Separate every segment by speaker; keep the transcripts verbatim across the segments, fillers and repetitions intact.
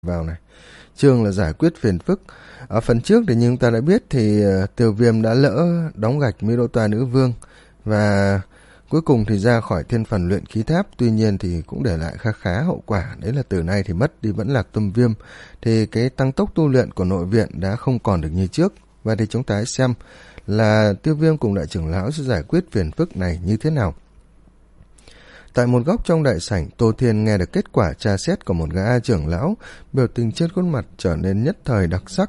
Speaker 1: vào này. Chương là giải quyết phiền phức. Ở phần trước thì như chúng ta đã biết thì uh, Tiêu Viêm đã lỡ đóng gạch Mỹ Đô Toa Nữ Vương và cuối cùng thì ra khỏi thiên phần luyện khí tháp. Tuy nhiên thì cũng để lại khá khá hậu quả, đấy là từ nay thì mất đi Vẫn Lạc Tâm Viêm, thì cái tăng tốc tu luyện của nội viện đã không còn được như trước. Và thì chúng ta hãy xem là Tiêu Viêm cùng đại trưởng lão sẽ giải quyết phiền phức này như thế nào. Tại một góc trong đại sảnh, Tô Thiên nghe được kết quả tra xét của một gã trưởng lão, biểu tình trên khuôn mặt trở nên nhất thời đặc sắc.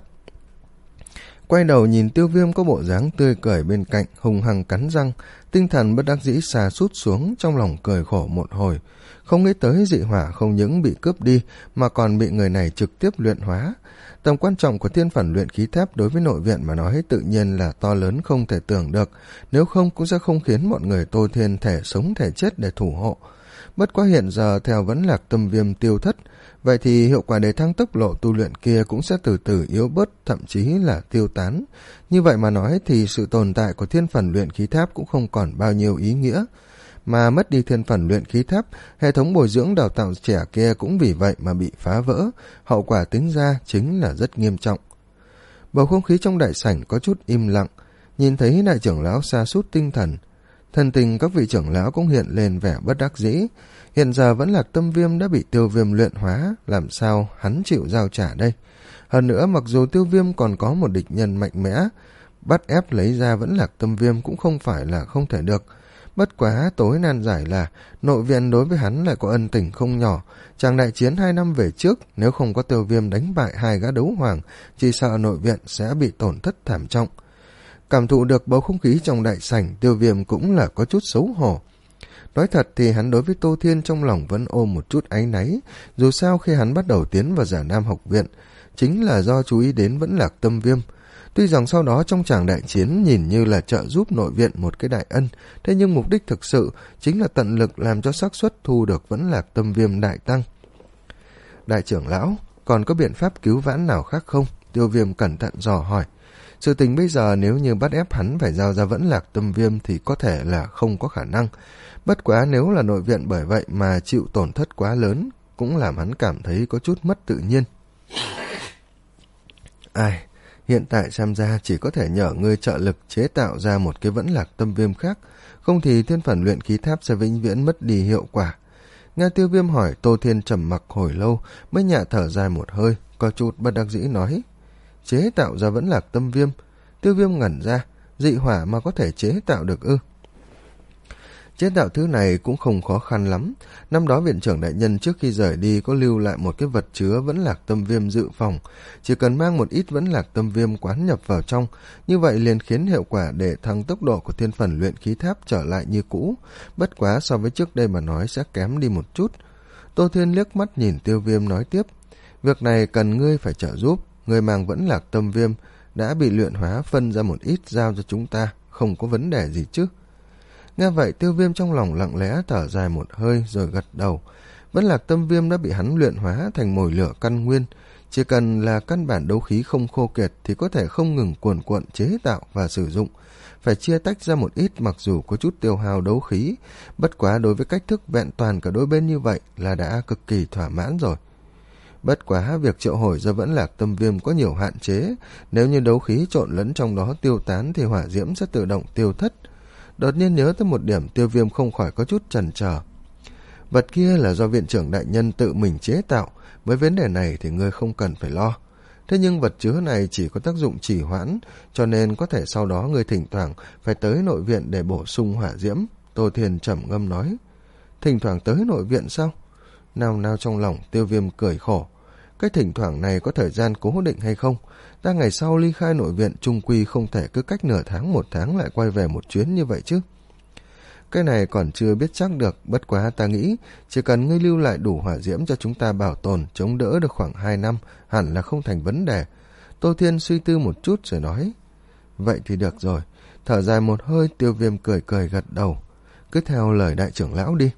Speaker 1: Quay đầu nhìn Tiêu Viêm có bộ dáng tươi cười bên cạnh, hùng hăng cắn răng, tinh thần bất đắc dĩ sa sút xuống, trong lòng cười khổ một hồi. Không nghĩ tới dị hỏa không những bị cướp đi mà còn bị người này trực tiếp luyện hóa. Tầm quan trọng của thiên phần luyện khí tháp đối với nội viện mà nói tự nhiên là to lớn không thể tưởng được, nếu không cũng sẽ không khiến mọi người Tô Thiên thể sống thể chết để thủ hộ. Bất quá hiện giờ theo Vẫn Lạc Tâm Viêm tiêu thất, vậy thì hiệu quả để thăng tốc độ tu luyện kia cũng sẽ từ từ yếu bớt, thậm chí là tiêu tán. Như vậy mà nói thì sự tồn tại của thiên phần luyện khí tháp cũng không còn bao nhiêu ý nghĩa. Mà mất đi thiên phần luyện khí tháp, hệ thống bồi dưỡng đào tạo trẻ kia cũng vì vậy mà bị phá vỡ, hậu quả tính ra chính là rất nghiêm trọng. Bầu không khí trong đại sảnh có chút im lặng, nhìn thấy đại trưởng lão sa sút tinh thần. Thần tình các vị trưởng lão cũng hiện lên vẻ bất đắc dĩ. Hiện giờ Vẫn Lạc Tâm Viêm đã bị Tiêu Viêm luyện hóa, làm sao hắn chịu giao trả đây? Hơn nữa mặc dù Tiêu Viêm còn có một địch nhân mạnh mẽ, bắt ép lấy ra Vẫn Lạc Tâm Viêm cũng không phải là không thể được. Bất quá tối nan giải là nội viện đối với hắn lại có ân tình không nhỏ. Chàng đại chiến hai năm về trước, nếu không có Tiêu Viêm đánh bại hai gã đấu hoàng, chỉ sợ nội viện sẽ bị tổn thất thảm trọng. Cảm thụ được bầu không khí trong đại sảnh, Tiêu Viêm cũng là có chút xấu hổ. Nói thật thì hắn đối với Tô Thiên trong lòng vẫn ôm một chút áy náy, dù sao khi hắn bắt đầu tiến vào Giả Nam học viện, chính là do chú ý đến Vẫn Lạc Tâm Viêm. Tuy rằng sau đó trong tràng đại chiến nhìn như là trợ giúp nội viện một cái đại ân, thế nhưng mục đích thực sự chính là tận lực làm cho xác suất thu được Vẫn Lạc Tâm Viêm đại tăng. Đại trưởng lão, còn có biện pháp cứu vãn nào khác không? Tiêu Viêm cẩn thận dò hỏi. Sự tình bây giờ nếu như bắt ép hắn phải giao ra Vẫn Lạc Tâm Viêm thì có thể là không có khả năng. Bất quá nếu là nội viện bởi vậy mà chịu tổn thất quá lớn, cũng làm hắn cảm thấy có chút mất tự nhiên. Ai... Hiện tại xem ra chỉ có thể nhờ ngươi trợ lực chế tạo ra một cái Vẫn Lạc Tâm Viêm khác, không thì thiên phần luyện khí tháp sẽ vĩnh viễn mất đi hiệu quả. Nghe Tiêu Viêm hỏi, Tô Thiên trầm mặc hồi lâu mới nhả thở dài một hơi, có chút bất đắc dĩ nói. Chế tạo ra Vẫn Lạc Tâm Viêm? Tiêu Viêm ngẩn ra, dị hỏa mà có thể chế tạo được ư? Chế tạo thứ này cũng không khó khăn lắm. Năm đó viện trưởng đại nhân trước khi rời đi có lưu lại một cái vật chứa Vẫn Lạc Tâm Viêm dự phòng. Chỉ cần mang một ít Vẫn Lạc Tâm Viêm quán nhập vào trong, như vậy liền khiến hiệu quả để thăng tốc độ của thiên phần luyện khí tháp trở lại như cũ. Bất quá so với trước đây mà nói sẽ kém đi một chút. Tô Thiên liếc mắt nhìn Tiêu Viêm nói tiếp. Việc này cần ngươi phải trợ giúp. Ngươi mang Vẫn Lạc Tâm Viêm đã bị luyện hóa phân ra một ít giao cho chúng ta, không có vấn đề gì chứ. Nghe vậy Tiêu Viêm trong lòng lặng lẽ thở dài một hơi rồi gật đầu. Vẫn Lạc Tâm Viêm đã bị hắn luyện hóa thành mồi lửa căn nguyên. Chỉ cần là căn bản đấu khí không khô kiệt thì có thể không ngừng cuồn cuộn chế tạo và sử dụng. Phải chia tách ra một ít mặc dù có chút tiêu hao đấu khí. Bất quá đối với cách thức vẹn toàn cả đôi bên như vậy là đã cực kỳ thỏa mãn rồi. Bất quá việc triệu hồi ra Vẫn Lạc Tâm Viêm có nhiều hạn chế. Nếu như đấu khí trộn lẫn trong đó tiêu tán thì hỏa diễm sẽ tự động tiêu thất. Đột nhiên nhớ tới một điểm, Tiêu Viêm không khỏi có chút chần chờ. Vật kia là do viện trưởng đại nhân tự mình chế tạo, với vấn đề này thì ngươi không cần phải lo. Thế nhưng vật chứa này chỉ có tác dụng trì hoãn, cho nên có thể sau đó ngươi thỉnh thoảng phải tới nội viện để bổ sung hỏa diễm. Tô Thiên trầm ngâm nói. Thỉnh thoảng tới nội viện sao? Nào nào trong lòng Tiêu Viêm cười khổ. Cái thỉnh thoảng này có thời gian cố định hay không? Ta ngày sau ly khai nội viện trung quy không thể cứ cách nửa tháng một tháng lại quay về một chuyến như vậy chứ. Cái này còn chưa biết chắc được, bất quá ta nghĩ chỉ cần ngươi lưu lại đủ hỏa diễm cho chúng ta bảo tồn, chống đỡ được khoảng hai năm, hẳn là không thành vấn đề. Tô Thiên suy tư một chút rồi nói. Vậy thì được rồi. Thở dài một hơi, Tiêu Viêm cười cười gật đầu. Cứ theo lời đại trưởng lão đi.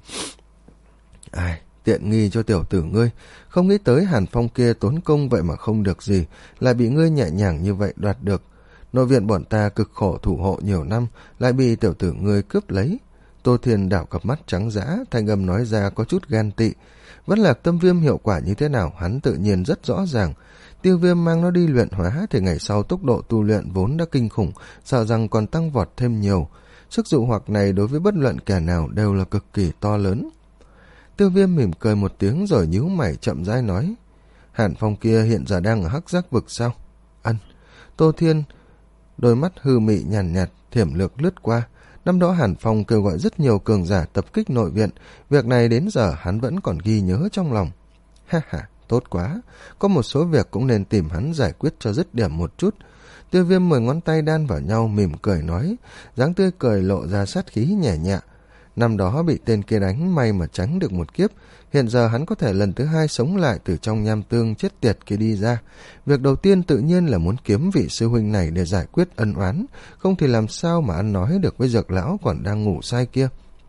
Speaker 1: Ai... Tiện nghi cho tiểu tử ngươi, không nghĩ tới Hàn Phong kia tốn công vậy mà không được gì, lại bị ngươi nhẹ nhàng như vậy đoạt được. Nội viện bọn ta cực khổ thủ hộ nhiều năm, lại bị tiểu tử ngươi cướp lấy. Tô Thiên đảo cặp mắt trắng dã, thanh âm nói ra có chút ghen tị. Vẫn Lạc Tâm Viêm hiệu quả như thế nào hắn tự nhiên rất rõ ràng. Tiêu Viêm mang nó đi luyện hóa thì ngày sau tốc độ tu luyện vốn đã kinh khủng, sợ rằng còn tăng vọt thêm nhiều. Sức dụ hoặc này đối với bất luận kẻ nào đều là cực kỳ to lớn. Tiêu Viêm mỉm cười một tiếng rồi nhíu mày chậm rãi nói: Hàn Phong kia hiện giờ đang ở Hắc Giác Vực sao? Ân. Tô Thiên đôi mắt hư mị nhàn nhạt, nhạt thiểm lược lướt qua. Năm đó Hàn Phong kêu gọi rất nhiều cường giả tập kích nội viện, việc này đến giờ hắn vẫn còn ghi nhớ trong lòng. Ha ha, tốt quá, có một số việc cũng nên tìm hắn giải quyết cho dứt điểm một chút. Tiêu Viêm mười ngón tay đan vào nhau mỉm cười nói, dáng tươi cười lộ ra sát khí nhẹ nhẹ. Năm đó bị tên kia đánh may mà tránh được một kiếp, hiện giờ hắn có thể lần thứ hai sống lại từ trong nham tương chết tiệt kia đi ra. Việc đầu tiên tự nhiên là muốn kiếm vị sư huynh này để giải quyết ân oán, không thì làm sao mà ăn nói được với Dược lão còn đang ngủ say kia.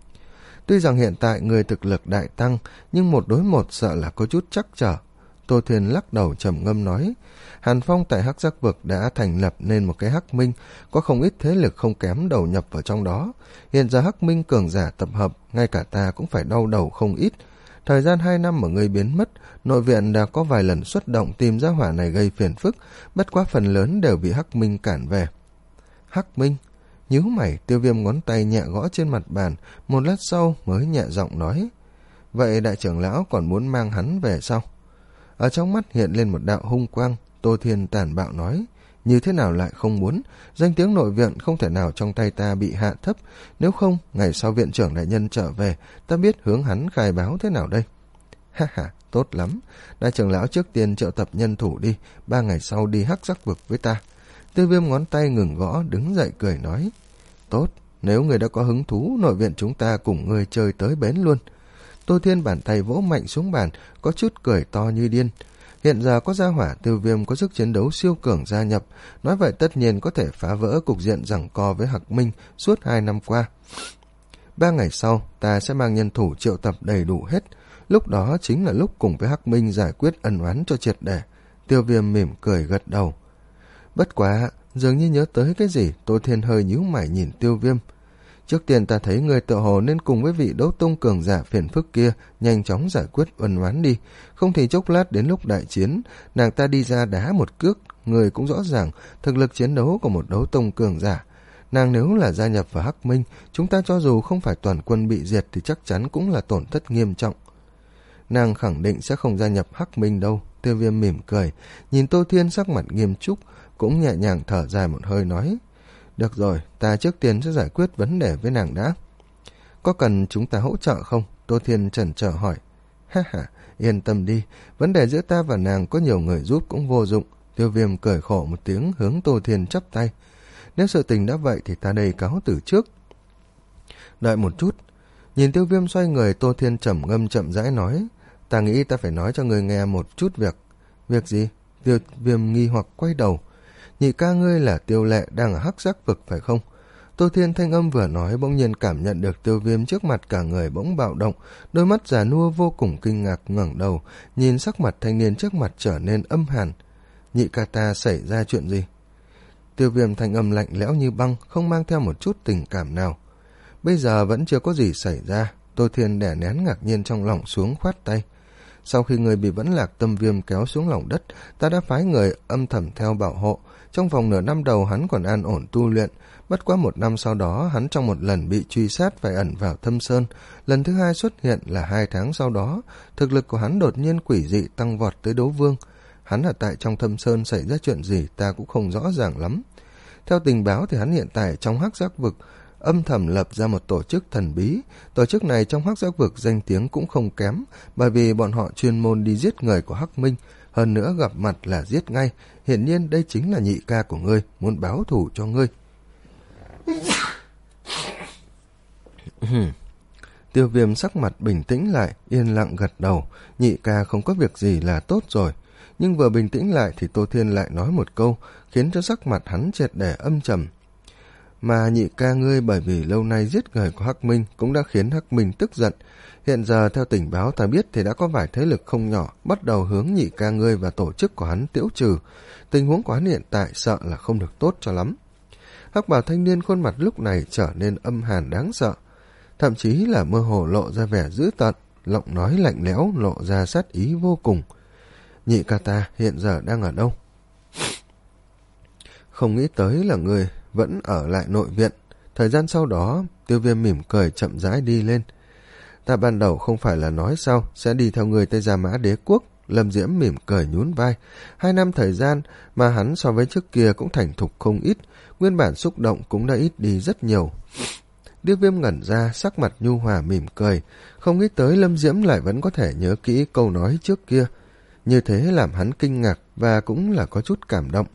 Speaker 1: Tuy rằng hiện tại người thực lực đại tăng, nhưng một đối một sợ là có chút trắc trở. Tô Thiên lắc đầu trầm ngâm nói, Hàn Phong tại Hắc Giác Vực đã thành lập nên một cái Hắc Minh, có không ít thế lực không kém đầu nhập vào trong đó. Hiện giờ Hắc Minh cường giả tập hợp, ngay cả ta cũng phải đau đầu không ít. Thời gian hai năm mà ngươi biến mất, nội viện đã có vài lần xuất động tìm ra hỏa này gây phiền phức, bất quá phần lớn đều bị Hắc Minh cản về. Hắc Minh? Nhíu mày, Tiêu Viêm ngón tay nhẹ gõ trên mặt bàn, một lát sau mới nhẹ giọng nói, vậy đại trưởng lão còn muốn mang hắn về sao? Ở trong mắt hiện lên một đạo hung quang. Tô Thiên tàn bạo nói, như thế nào lại không muốn, danh tiếng nội viện không thể nào trong tay ta bị hạ thấp, nếu không ngày sau viện trưởng đại nhân trở về, ta biết hướng hắn khai báo thế nào đây. Ha ha, tốt lắm, đại trưởng lão trước tiên triệu tập nhân thủ đi, ba ngày sau đi Hắc Giác Vực với ta. Tiêu Viêm ngón tay ngừng gõ, đứng dậy cười nói, tốt, nếu người đã có hứng thú, nội viện chúng ta cùng người chơi tới bến luôn. Tô Thiên bàn tay vỗ mạnh xuống bàn, có chút cười to như điên. Hiện giờ có gia hỏa Tiêu Viêm có sức chiến đấu siêu cường gia nhập, nói vậy tất nhiên có thể phá vỡ cục diện giằng co với Hắc Minh suốt hai năm qua. Ba ngày sau, ta sẽ mang nhân thủ triệu tập đầy đủ hết. Lúc đó chính là lúc cùng với Hắc Minh giải quyết ân oán cho triệt để. Tiêu Viêm mỉm cười gật đầu. Bất quá, dường như nhớ tới cái gì, Tô Thiên hơi nhíu mày nhìn Tiêu Viêm. Trước tiên ta thấy người tự hồ nên cùng với vị đấu tông cường giả phiền phức kia nhanh chóng giải quyết ân oán đi, không thì chốc lát đến lúc đại chiến, nàng ta đi ra đá một cước, người cũng rõ ràng thực lực chiến đấu của một đấu tông cường giả. Nàng nếu là gia nhập vào Hắc Minh, chúng ta cho dù không phải toàn quân bị diệt thì chắc chắn cũng là tổn thất nghiêm trọng. Nàng khẳng định sẽ không gia nhập Hắc Minh đâu. Tiêu Viêm mỉm cười, nhìn Tô Thiên sắc mặt nghiêm túc, cũng nhẹ nhàng thở dài một hơi nói, được rồi, ta trước tiên sẽ giải quyết vấn đề với nàng đã. Có cần chúng ta hỗ trợ không? Tô Thiên chần chờ hỏi. Ha ha, yên tâm đi, vấn đề giữa ta và nàng có nhiều người giúp cũng vô dụng. Tiêu Viêm cười khổ một tiếng hướng Tô Thiên chắp tay. Nếu sự tình đã vậy thì ta đây cáo từ trước. Đợi một chút. Nhìn Tiêu Viêm xoay người, Tô Thiên trầm ngâm chậm rãi nói, ta nghĩ ta phải nói cho người nghe một chút việc. Việc gì? Tiêu Viêm nghi hoặc quay đầu. Nhị ca ngươi là Tiêu Lệ đang ở Hắc Giác Vực phải không? Tô Thiên thanh âm vừa nói bỗng nhiên cảm nhận được Tiêu Viêm trước mặt cả người bỗng bạo động, đôi mắt già nua vô cùng kinh ngạc ngẩng đầu, nhìn sắc mặt thanh niên trước mặt trở nên âm hàn. Nhị ca ta xảy ra chuyện gì? Tiêu Viêm thanh âm lạnh lẽo như băng, không mang theo một chút tình cảm nào. Bây giờ vẫn chưa có gì xảy ra. Tô Thiên đè nén ngạc nhiên trong lòng xuống khoát tay. Sau khi người bị Vẫn Lạc Tâm Viêm kéo xuống lòng đất, ta đã phái người âm thầm theo bảo hộ. Trong vòng nửa năm đầu hắn còn an ổn tu luyện, bất quá một năm sau đó hắn trong một lần bị truy sát phải ẩn vào thâm sơn. Lần thứ hai xuất hiện là hai tháng sau đó, thực lực của hắn đột nhiên quỷ dị tăng vọt tới đấu vương. Hắn ở tại trong thâm sơn xảy ra chuyện gì ta cũng không rõ ràng lắm. Theo tình báo thì hắn hiện tại trong Hắc Giác Vực âm thầm lập ra một tổ chức thần bí. Tổ chức này trong Hắc Giác Vực danh tiếng cũng không kém, bởi vì bọn họ chuyên môn đi giết người của Hắc Minh, hơn nữa gặp mặt là giết ngay. Hiển nhiên đây chính là nhị ca của ngươi, muốn báo thù cho ngươi. Tiêu Viêm sắc mặt bình tĩnh lại, yên lặng gật đầu. Nhị ca không có việc gì là tốt rồi. Nhưng vừa bình tĩnh lại thì Tô Thiên lại nói một câu, khiến cho sắc mặt hắn triệt để âm trầm. Mà nhị ca ngươi bởi vì lâu nay giết người của Hắc Minh cũng đã khiến Hắc Minh tức giận. Hiện giờ theo tình báo ta biết thì đã có vài thế lực không nhỏ bắt đầu hướng nhị ca ngươi và tổ chức của hắn tiễu trừ. Tình huống của hắn hiện tại sợ là không được tốt cho lắm. Hắc bào thanh niên khuôn mặt lúc này trở nên âm hàn đáng sợ. thậm chí là mơ hồ lộ ra vẻ dữ tợn, giọng nói lạnh lẽo lộ ra sát ý vô cùng. Nhị ca ta hiện giờ đang ở đâu? Không nghĩ tới là người vẫn ở lại nội viện. Thời gian sau đó, Tiêu Viêm mỉm cười chậm rãi đi lên. Ta ban đầu không phải là nói sao sẽ đi theo người Tây Gia Mã Đế Quốc. Lâm Diễm mỉm cười nhún vai. Hai năm thời gian mà hắn so với trước kia cũng thành thục không ít, nguyên bản xúc động cũng đã ít đi rất nhiều. Tiêu Viêm ngẩn ra, sắc mặt nhu hòa mỉm cười, không nghĩ tới Lâm Diễm lại vẫn có thể nhớ kỹ câu nói trước kia. Như thế làm hắn kinh ngạc và cũng là có chút cảm động.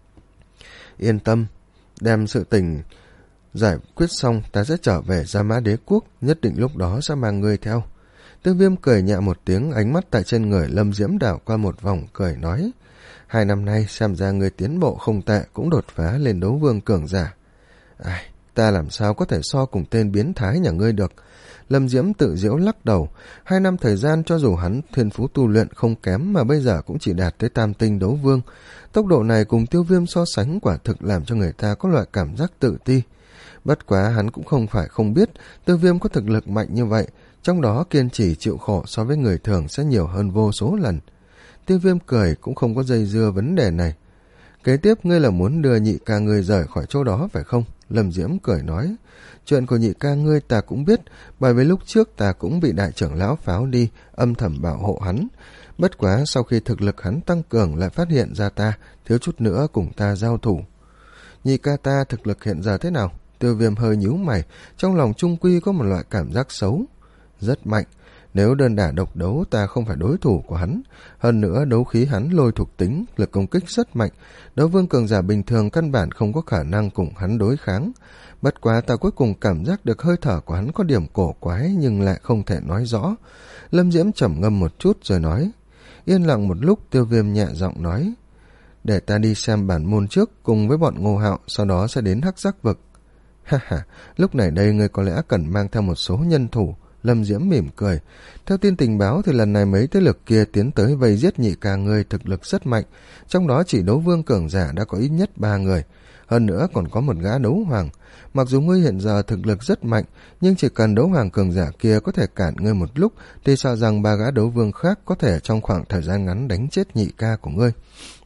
Speaker 1: Yên tâm, đem sự tình giải quyết xong ta sẽ trở về Gia Mã Đế Quốc, nhất định lúc đó sẽ mang ngươi theo. Tiêu Viêm cười nhẹ một tiếng, ánh mắt tại trên người Lâm Diễm đảo qua một vòng, cười nói: Hai năm nay xem ra ngươi tiến bộ không tệ, cũng đột phá lên đấu vương cường giả. Ai, ta làm sao có thể so cùng tên biến thái nhà ngươi được. Lâm Diễm tự giễu lắc đầu. Hai năm thời gian cho dù hắn thiên phú tu luyện không kém mà bây giờ cũng chỉ đạt tới tam tinh đấu vương. Tốc độ này cùng Tiêu Viêm so sánh quả thực làm cho người ta có loại cảm giác tự ti. Bất quá hắn cũng không phải không biết Tiêu Viêm có thực lực mạnh như vậy, trong đó kiên trì chịu khổ so với người thường sẽ nhiều hơn vô số lần. Tiêu Viêm cười cũng không có dây dưa vấn đề này. Kế tiếp ngươi là muốn đưa nhị ca ngươi rời khỏi chỗ đó phải không? Lâm Diễm cười nói. Chuyện của nhị ca ngươi ta cũng biết, bởi vì lúc trước ta cũng bị đại trưởng lão pháo đi, âm thầm bảo hộ hắn. Bất quá sau khi thực lực hắn tăng cường lại phát hiện ra ta, thiếu chút nữa cùng ta giao thủ. Nhị ca ta thực lực hiện giờ thế nào? Tiêu Viêm hơi nhíu mày, trong lòng trung quy có một loại cảm giác xấu. Rất mạnh, nếu đơn đả độc đấu ta không phải đối thủ của hắn. Hơn nữa đấu khí hắn lôi thuộc tính, lực công kích rất mạnh. Đấu vương cường giả bình thường căn bản không có khả năng cùng hắn đối kháng. Bất quá ta cuối cùng cảm giác được hơi thở của hắn có điểm cổ quái nhưng lại không thể nói rõ. Lâm Diễm trầm ngâm một chút rồi nói. Yên lặng một lúc, Tiêu Viêm nhẹ giọng nói. Để ta đi xem bản môn trước cùng với bọn Ngô Hạo, sau đó sẽ đến Hắc Giác Vực. Ha ha, lúc này đây ngươi có lẽ cần mang theo một số nhân thủ. Lâm Diễm mỉm cười. Theo tin tình báo thì lần này mấy thế lực kia tiến tới vây giết nhị ca ngươi thực lực rất mạnh, trong đó chỉ đấu vương cường giả đã có ít nhất ba người, hơn nữa còn có một gã đấu hoàng. Mặc dù ngươi hiện giờ thực lực rất mạnh, nhưng chỉ cần đấu hoàng cường giả kia có thể cản ngươi một lúc thì sợ rằng ba gã đấu vương khác có thể trong khoảng thời gian ngắn đánh chết nhị ca của ngươi.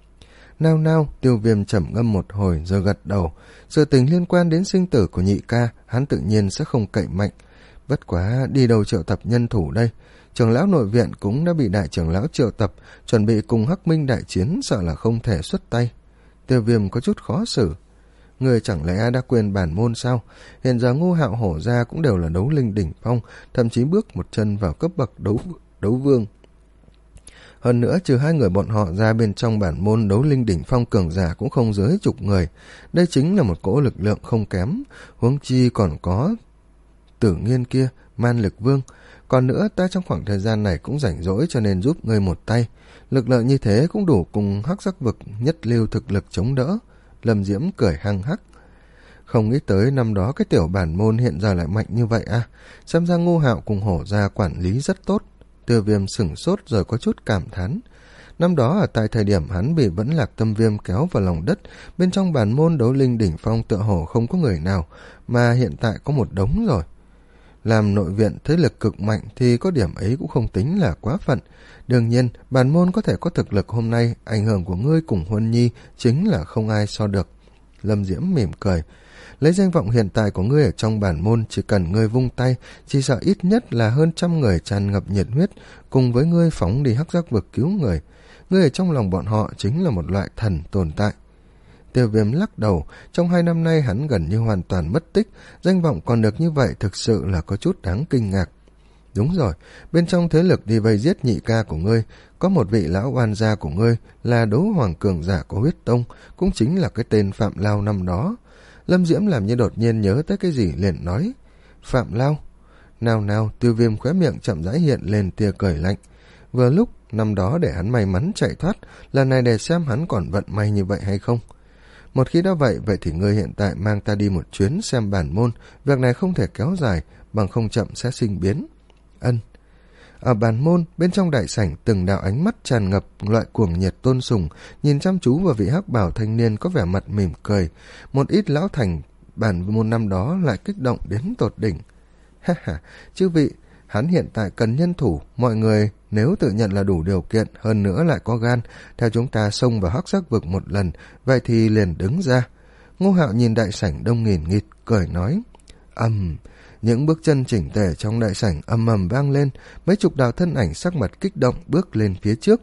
Speaker 1: Nao nao, Tiêu Viêm trầm ngâm một hồi rồi gật đầu. Sự tình liên quan đến sinh tử của nhị ca, hắn tự nhiên sẽ không cậy mạnh. Bất quá đi đâu triệu tập nhân thủ đây? Trưởng lão nội viện cũng đã bị đại trưởng lão triệu tập, chuẩn bị cùng Hắc Minh đại chiến, sợ là không thể xuất tay. Tiêu Viêm có chút khó xử. Người chẳng lẽ đã quên bản môn sao? Hiện giờ Ngô Hạo Hổ gia cũng đều là đấu linh đỉnh phong, thậm chí bước một chân vào cấp bậc đấu đấu vương. Hơn nữa trừ hai người bọn họ ra, bên trong bản môn đấu linh đỉnh phong cường giả cũng không dưới chục người. Đây chính là một cỗ lực lượng không kém, huống chi còn có Tử Nghiên kia, Man Lực Vương. Còn nữa ta trong khoảng thời gian này cũng rảnh rỗi cho nên giúp ngươi một tay. Lực lượng như thế cũng đủ cùng Hắc Giác Vực nhất lưu thực lực chống đỡ. Lâm Diễm cười hăng hắc. Không nghĩ tới năm đó cái tiểu bản môn hiện giờ lại mạnh như vậy à? Xem ra Ngô Hạo cùng Hổ gia quản lý rất tốt. Tiêu Viêm sửng sốt rồi có chút cảm thán. Năm đó ở tại thời điểm hắn bị Vẫn Lạc Tâm Viêm kéo vào lòng đất, bên trong bản môn đấu linh đỉnh phong tựa hồ không có người nào, mà hiện tại có một đống rồi. Làm nội viện thế lực cực mạnh thì có điểm ấy cũng không tính là quá phận. Đương nhiên, bản môn có thể có thực lực hôm nay, ảnh hưởng của ngươi cùng Huân Nhi chính là không ai so được. Lâm Diễm mỉm cười. Lấy danh vọng hiện tại của ngươi ở trong bản môn, chỉ cần ngươi vung tay, chỉ sợ ít nhất là hơn trăm người tràn ngập nhiệt huyết, cùng với ngươi phóng đi Hắc Giác Vực cứu người. Ngươi ở trong lòng bọn họ chính là một loại thần tồn tại. Tiêu Viêm lắc đầu, trong hai năm nay hắn gần như hoàn toàn mất tích, danh vọng còn được như vậy thực sự là có chút đáng kinh ngạc. Đúng rồi, bên trong thế lực đi vây giết nhị ca của ngươi, có một vị lão oan gia của ngươi là đấu hoàng cường giả của huyết tông, cũng chính là cái tên Phạm Lao năm đó. Lâm Diễm làm như đột nhiên nhớ tới cái gì liền nói. Phạm Lao? Nào nào, Tiêu Viêm khóe miệng chậm rãi hiện lên tia cười lạnh. Vừa lúc, năm đó để hắn may mắn chạy thoát, lần này để xem hắn còn vận may như vậy hay không. Một khi đã vậy, vậy thì ngươi hiện tại mang ta đi một chuyến xem bản môn, việc này không thể kéo dài, bằng không chậm sẽ sinh biến. Ân. Ở bản môn, bên trong đại sảnh, từng đạo ánh mắt tràn ngập loại cuồng nhiệt tôn sùng, nhìn chăm chú vào vị hắc bào thanh niên có vẻ mặt mỉm cười. Một ít lão thành bản môn năm đó lại kích động đến tột đỉnh. Ha ha, chư vị, hắn hiện tại cần nhân thủ, mọi người nếu tự nhận là đủ điều kiện, hơn nữa lại có gan, theo chúng ta xông vào hắc sắc vực một lần, vậy thì liền đứng ra. Ngô Hạo nhìn đại sảnh đông nghìn nghịt, cười nói. Ầm, những bước chân chỉnh tề trong đại sảnh ầm ầm vang lên, mấy chục đạo thân ảnh sắc mặt kích động bước lên phía trước.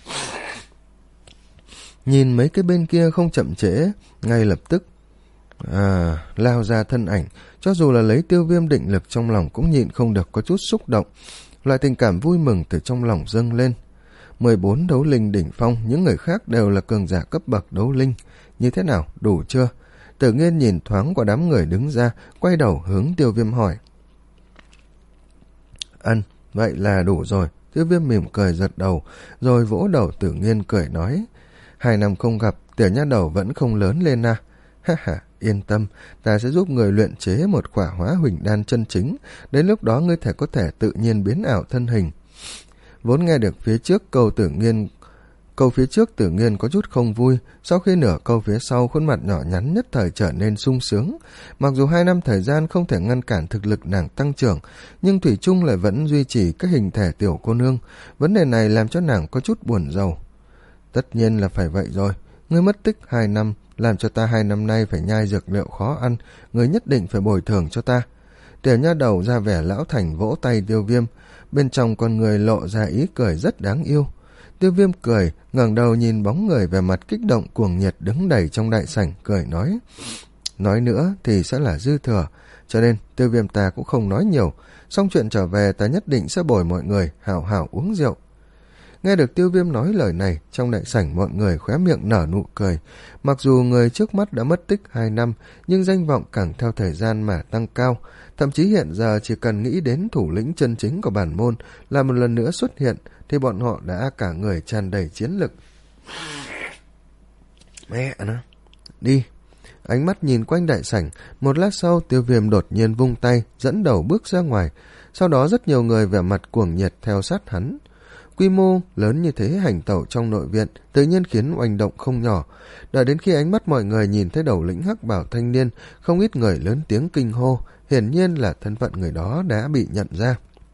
Speaker 1: Nhìn mấy cái bên kia không chậm trễ, ngay lập tức à lao ra thân ảnh, cho dù là lấy Tiêu Viêm định lực trong lòng cũng nhịn không được có chút xúc động. Loại tình cảm vui mừng từ trong lòng dâng lên. Mười bốn đấu linh đỉnh phong, những người khác đều là cường giả cấp bậc đấu linh. Như thế nào, đủ chưa? Tử Nghiên nhìn thoáng qua đám người đứng ra, quay đầu hướng Tiêu Viêm hỏi. Ân, vậy là đủ rồi. Tiêu Viêm mỉm cười giật đầu, rồi vỗ đầu Tử Nghiên cười nói. Hai năm không gặp, tiểu nha đầu vẫn không lớn lên à? Ha ha, yên tâm, ta sẽ giúp người luyện chế một quả hóa huỳnh đan chân chính, đến lúc đó ngươi thể có thể tự nhiên biến ảo thân hình. Vốn nghe được phía trước câu Tử Nghiên, câu phía trước Tử Nghiên có chút không vui, sau khi nửa câu phía sau khuôn mặt nhỏ nhắn nhất thời trở nên sung sướng. Mặc dù hai năm thời gian không thể ngăn cản thực lực nàng tăng trưởng, nhưng thủy chung lại vẫn duy trì các hình thể tiểu cô nương. Vấn đề này làm cho nàng có chút buồn rầu. Tất nhiên là phải vậy rồi, ngươi mất tích hai năm, làm cho ta hai năm nay phải nhai dược liệu khó ăn, ngươi nhất định phải bồi thường cho ta. Tiểu nha đầu ra vẻ lão thành vỗ tay Tiêu Viêm, bên trong con người lộ ra ý cười rất đáng yêu. Tiêu Viêm cười, ngẩng đầu nhìn bóng người về mặt kích động cuồng nhiệt đứng đầy trong đại sảnh, cười nói. Nói nữa thì sẽ là dư thừa, cho nên Tiêu Viêm ta cũng không nói nhiều, xong chuyện trở về ta nhất định sẽ bồi mọi người hảo hảo uống rượu. Nghe được Tiêu Viêm nói lời này, trong đại sảnh mọi người khóe miệng nở nụ cười. Mặc dù người trước mắt đã mất tích hai năm, nhưng danh vọng càng theo thời gian mà tăng cao. Thậm chí hiện giờ chỉ cần nghĩ đến thủ lĩnh chân chính của bản môn là một lần nữa xuất hiện, thì bọn họ đã cả người tràn đầy chiến lực. Mẹ nó, đi. Ánh mắt nhìn quanh đại sảnh, một lát sau Tiêu Viêm đột nhiên vung tay, dẫn đầu bước ra ngoài. Sau đó rất nhiều người vẻ mặt cuồng nhiệt theo sát hắn. Quy mô lớn như thế hành tẩu trong nội viện tự nhiên khiến oanh động không nhỏ. Đợi đến khi ánh mắt mọi người nhìn thấy đầu lĩnh hắc bảo thanh niên, không ít người lớn tiếng kinh hô, hiển nhiên là thân phận người đó đã bị nhận ra.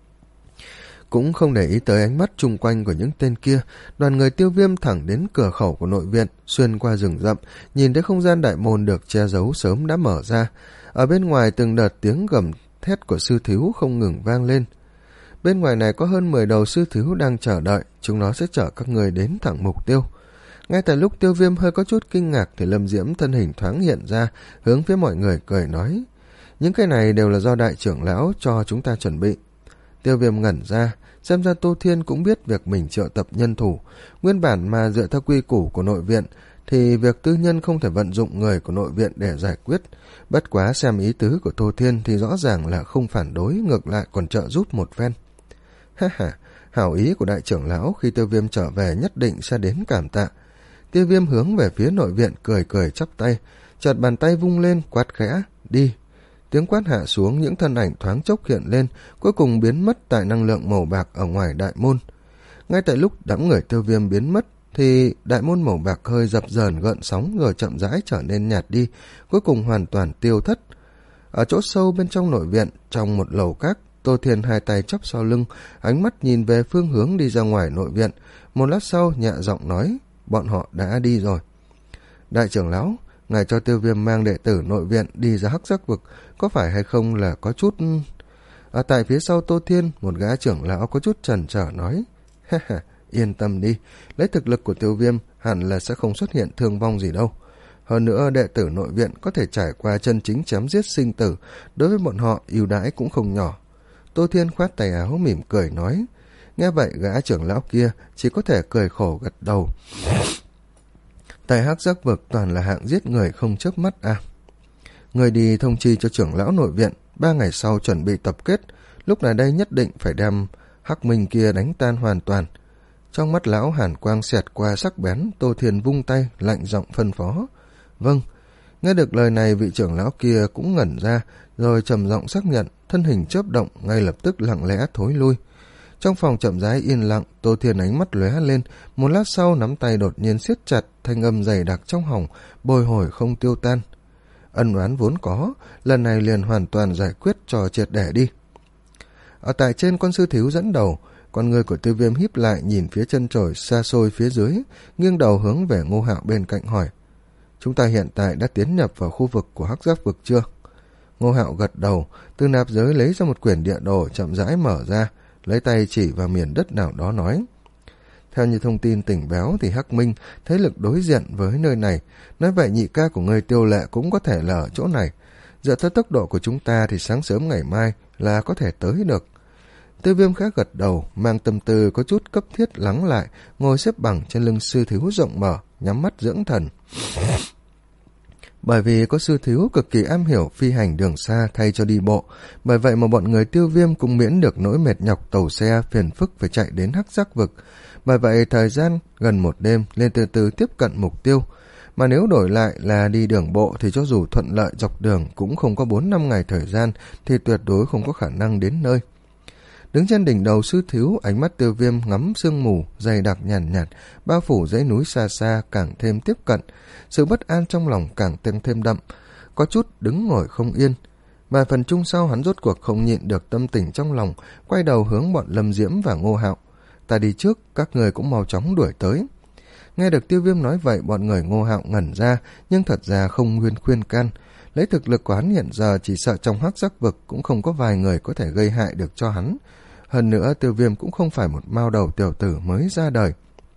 Speaker 1: Cũng không để ý tới ánh mắt chung quanh của những tên kia, đoàn người Tiêu Viêm thẳng đến cửa khẩu của nội viện, xuyên qua rừng rậm, nhìn thấy không gian đại môn được che giấu sớm đã mở ra. Ở bên ngoài từng đợt tiếng gầm thét của sư thiếu không ngừng vang lên. Bên ngoài này có hơn mười đầu sư thiếu đang chờ đợi, chúng nó sẽ chở các người đến thẳng mục tiêu. Ngay tại lúc Tiêu Viêm hơi có chút kinh ngạc thì Lâm Diễm thân hình thoáng hiện ra, hướng phía mọi người cười nói. Những cái này đều là do đại trưởng lão cho chúng ta chuẩn bị. Tiêu Viêm ngẩn ra, xem ra Tô Thiên cũng biết việc mình triệu tập nhân thủ. Nguyên bản mà dựa theo quy củ của nội viện thì việc tư nhân không thể vận dụng người của nội viện để giải quyết. Bất quá xem ý tứ của Tô Thiên thì rõ ràng là không phản đối, ngược lại còn trợ giúp một phen. Ha ha, hảo ý của đại trưởng lão, khi Tiêu Viêm trở về nhất định sẽ đến cảm tạ. Tiêu Viêm hướng về phía nội viện cười cười chắp tay, chợt bàn tay vung lên quát khẽ, đi. Tiếng quát hạ xuống, những thân ảnh thoáng chốc hiện lên, cuối cùng biến mất tại năng lượng màu bạc ở ngoài đại môn. Ngay tại lúc đám người Tiêu Viêm biến mất thì đại môn màu bạc hơi dập dờn gợn sóng rồi chậm rãi trở nên nhạt đi, cuối cùng hoàn toàn tiêu thất. Ở chỗ sâu bên trong nội viện, trong một lầu các, Tô Thiên hai tay chắp sau lưng, ánh mắt nhìn về phương hướng đi ra ngoài nội viện. Một lát sau nhẹ giọng nói, bọn họ đã đi rồi. Đại trưởng lão, ngài cho Tiêu Viêm mang đệ tử nội viện đi ra hắc sắc vực, có phải hay không là có chút... Ở tại phía sau Tô Thiên, một gã trưởng lão có chút chần chờ nói, ha ha, yên tâm đi, lấy thực lực của Tiêu Viêm hẳn là sẽ không xuất hiện thương vong gì đâu. Hơn nữa đệ tử nội viện có thể trải qua chân chính chém giết sinh tử, đối với bọn họ ưu đãi cũng không nhỏ. Tô Thiên khoát tay áo mỉm cười nói. Nghe vậy gã trưởng lão kia chỉ có thể cười khổ gật đầu. Tại hắc giác vực toàn là hạng giết người không chớp mắt à. Người đi thông chi cho trưởng lão nội viện, ba ngày sau chuẩn bị tập kết, lúc này đây nhất định phải đem hắc minh kia đánh tan hoàn toàn. Trong mắt lão hàn quang xẹt qua sắc bén, Tô Thiên vung tay lạnh giọng phân phó. Vâng. Nghe được lời này, vị trưởng lão kia cũng ngẩn ra, rồi trầm giọng xác nhận, thân hình chớp động, ngay lập tức lặng lẽ thối lui. Trong phòng chậm rãi yên lặng, Tô Thiên ánh mắt lóe lên, một lát sau nắm tay đột nhiên siết chặt, thanh âm dày đặc trong họng, bồi hồi không tiêu tan. Ân oán vốn có, lần này liền hoàn toàn giải quyết cho triệt để đi. Ở tại trên, con sư thiếu dẫn đầu, con người của Tiêu Viêm híp lại nhìn phía chân trời xa xôi phía dưới, nghiêng đầu hướng về Ngô Hạo bên cạnh hỏi: chúng ta hiện tại đã tiến nhập vào khu vực của Hắc Giác vực chưa? Ngô Hạo gật đầu, từ nạp giới lấy ra một quyển địa đồ chậm rãi mở ra, lấy tay chỉ vào miền đất nào đó nói: theo như thông tin tình báo thì Hắc Minh thế lực đối diện với nơi này, nói vậy nhị ca của người Tiêu Lệ cũng có thể là ở chỗ này. Dựa theo tốc độ của chúng ta thì sáng sớm ngày mai là có thể tới được. Tiêu Viêm khá gật đầu, mang tâm tư có chút cấp thiết lắng lại, ngồi xếp bằng trên lưng sư thiếu rộng mở, nhắm mắt dưỡng thần. Bởi vì có sư thiếu cực kỳ am hiểu phi hành đường xa thay cho đi bộ, bởi vậy mà bọn người Tiêu Viêm cũng miễn được nỗi mệt nhọc tàu xe phiền phức phải chạy đến Hắc Giác vực. Bởi vậy thời gian gần một đêm nên từ từ tiếp cận mục tiêu. Mà nếu đổi lại là đi đường bộ thì cho dù thuận lợi dọc đường cũng không có bốn năm ngày thời gian thì tuyệt đối không có khả năng đến nơi. Đứng trên đỉnh đầu sư thiếu, ánh mắt Tiêu Viêm ngắm sương mù dày đặc nhàn nhạt, nhạt bao phủ dãy núi xa xa càng thêm tiếp cận, sự bất an trong lòng càng thêm thêm đậm, có chút đứng ngồi không yên. Vài phần chung sau hắn rốt cuộc không nhịn được tâm tình trong lòng, quay đầu hướng bọn Lâm Diễm và Ngô Hạo: ta đi trước, các người cũng mau chóng đuổi tới. Nghe được Tiêu Viêm nói vậy, bọn người Ngô Hạo ngẩn ra, nhưng thật ra không nguyên khuyên can. Lấy thực lực của hắn hiện giờ chỉ sợ trong Hắc Giác vực cũng không có vài người có thể gây hại được cho hắn. Hơn nữa Tiêu Viêm cũng không phải một mao đầu tiểu tử mới ra đời.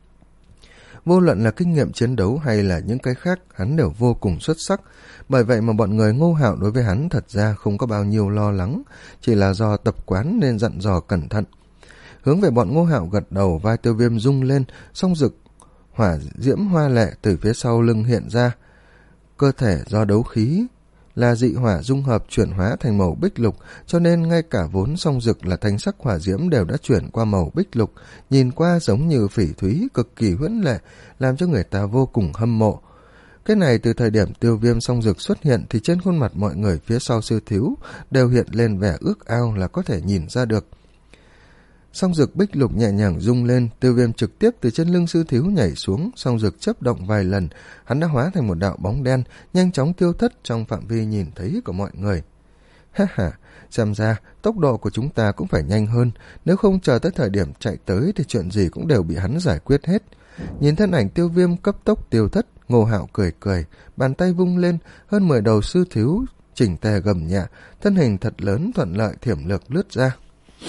Speaker 1: Vô luận là kinh nghiệm chiến đấu hay là những cái khác, hắn đều vô cùng xuất sắc. Bởi vậy mà bọn người Ngô Hạo đối với hắn thật ra không có bao nhiêu lo lắng, chỉ là do tập quán nên dặn dò cẩn thận. Hướng về bọn Ngô Hạo gật đầu, vai Tiêu Viêm rung lên, song rực hỏa diễm hoa lệ từ phía sau lưng hiện ra. Cơ thể do đấu khí là dị hỏa dung hợp chuyển hóa thành màu bích lục, cho nên ngay cả vốn song rực là thanh sắc hỏa diễm đều đã chuyển qua màu bích lục, nhìn qua giống như phỉ thúy, cực kỳ huyễn lệ, làm cho người ta vô cùng hâm mộ. Cái này từ thời điểm Tiêu Viêm song rực xuất hiện thì trên khuôn mặt mọi người phía sau sư thiếu đều hiện lên vẻ ước ao là có thể nhìn ra được. Song rực bích lục nhẹ nhàng rung lên, Tiêu Viêm trực tiếp từ trên lưng sư thiếu nhảy xuống, song rực chớp động vài lần, hắn đã hóa thành một đạo bóng đen, nhanh chóng tiêu thất trong phạm vi nhìn thấy của mọi người. Ha ha, xem ra tốc độ của chúng ta cũng phải nhanh hơn, nếu không chờ tới thời điểm chạy tới thì chuyện gì cũng đều bị hắn giải quyết hết. Nhìn thân ảnh Tiêu Viêm cấp tốc tiêu thất, Ngô Hạo cười cười, bàn tay vung lên, hơn mười đầu sư thiếu chỉnh tề gầm nhẹ, thân hình thật lớn thuận lợi thiểm lược lướt ra.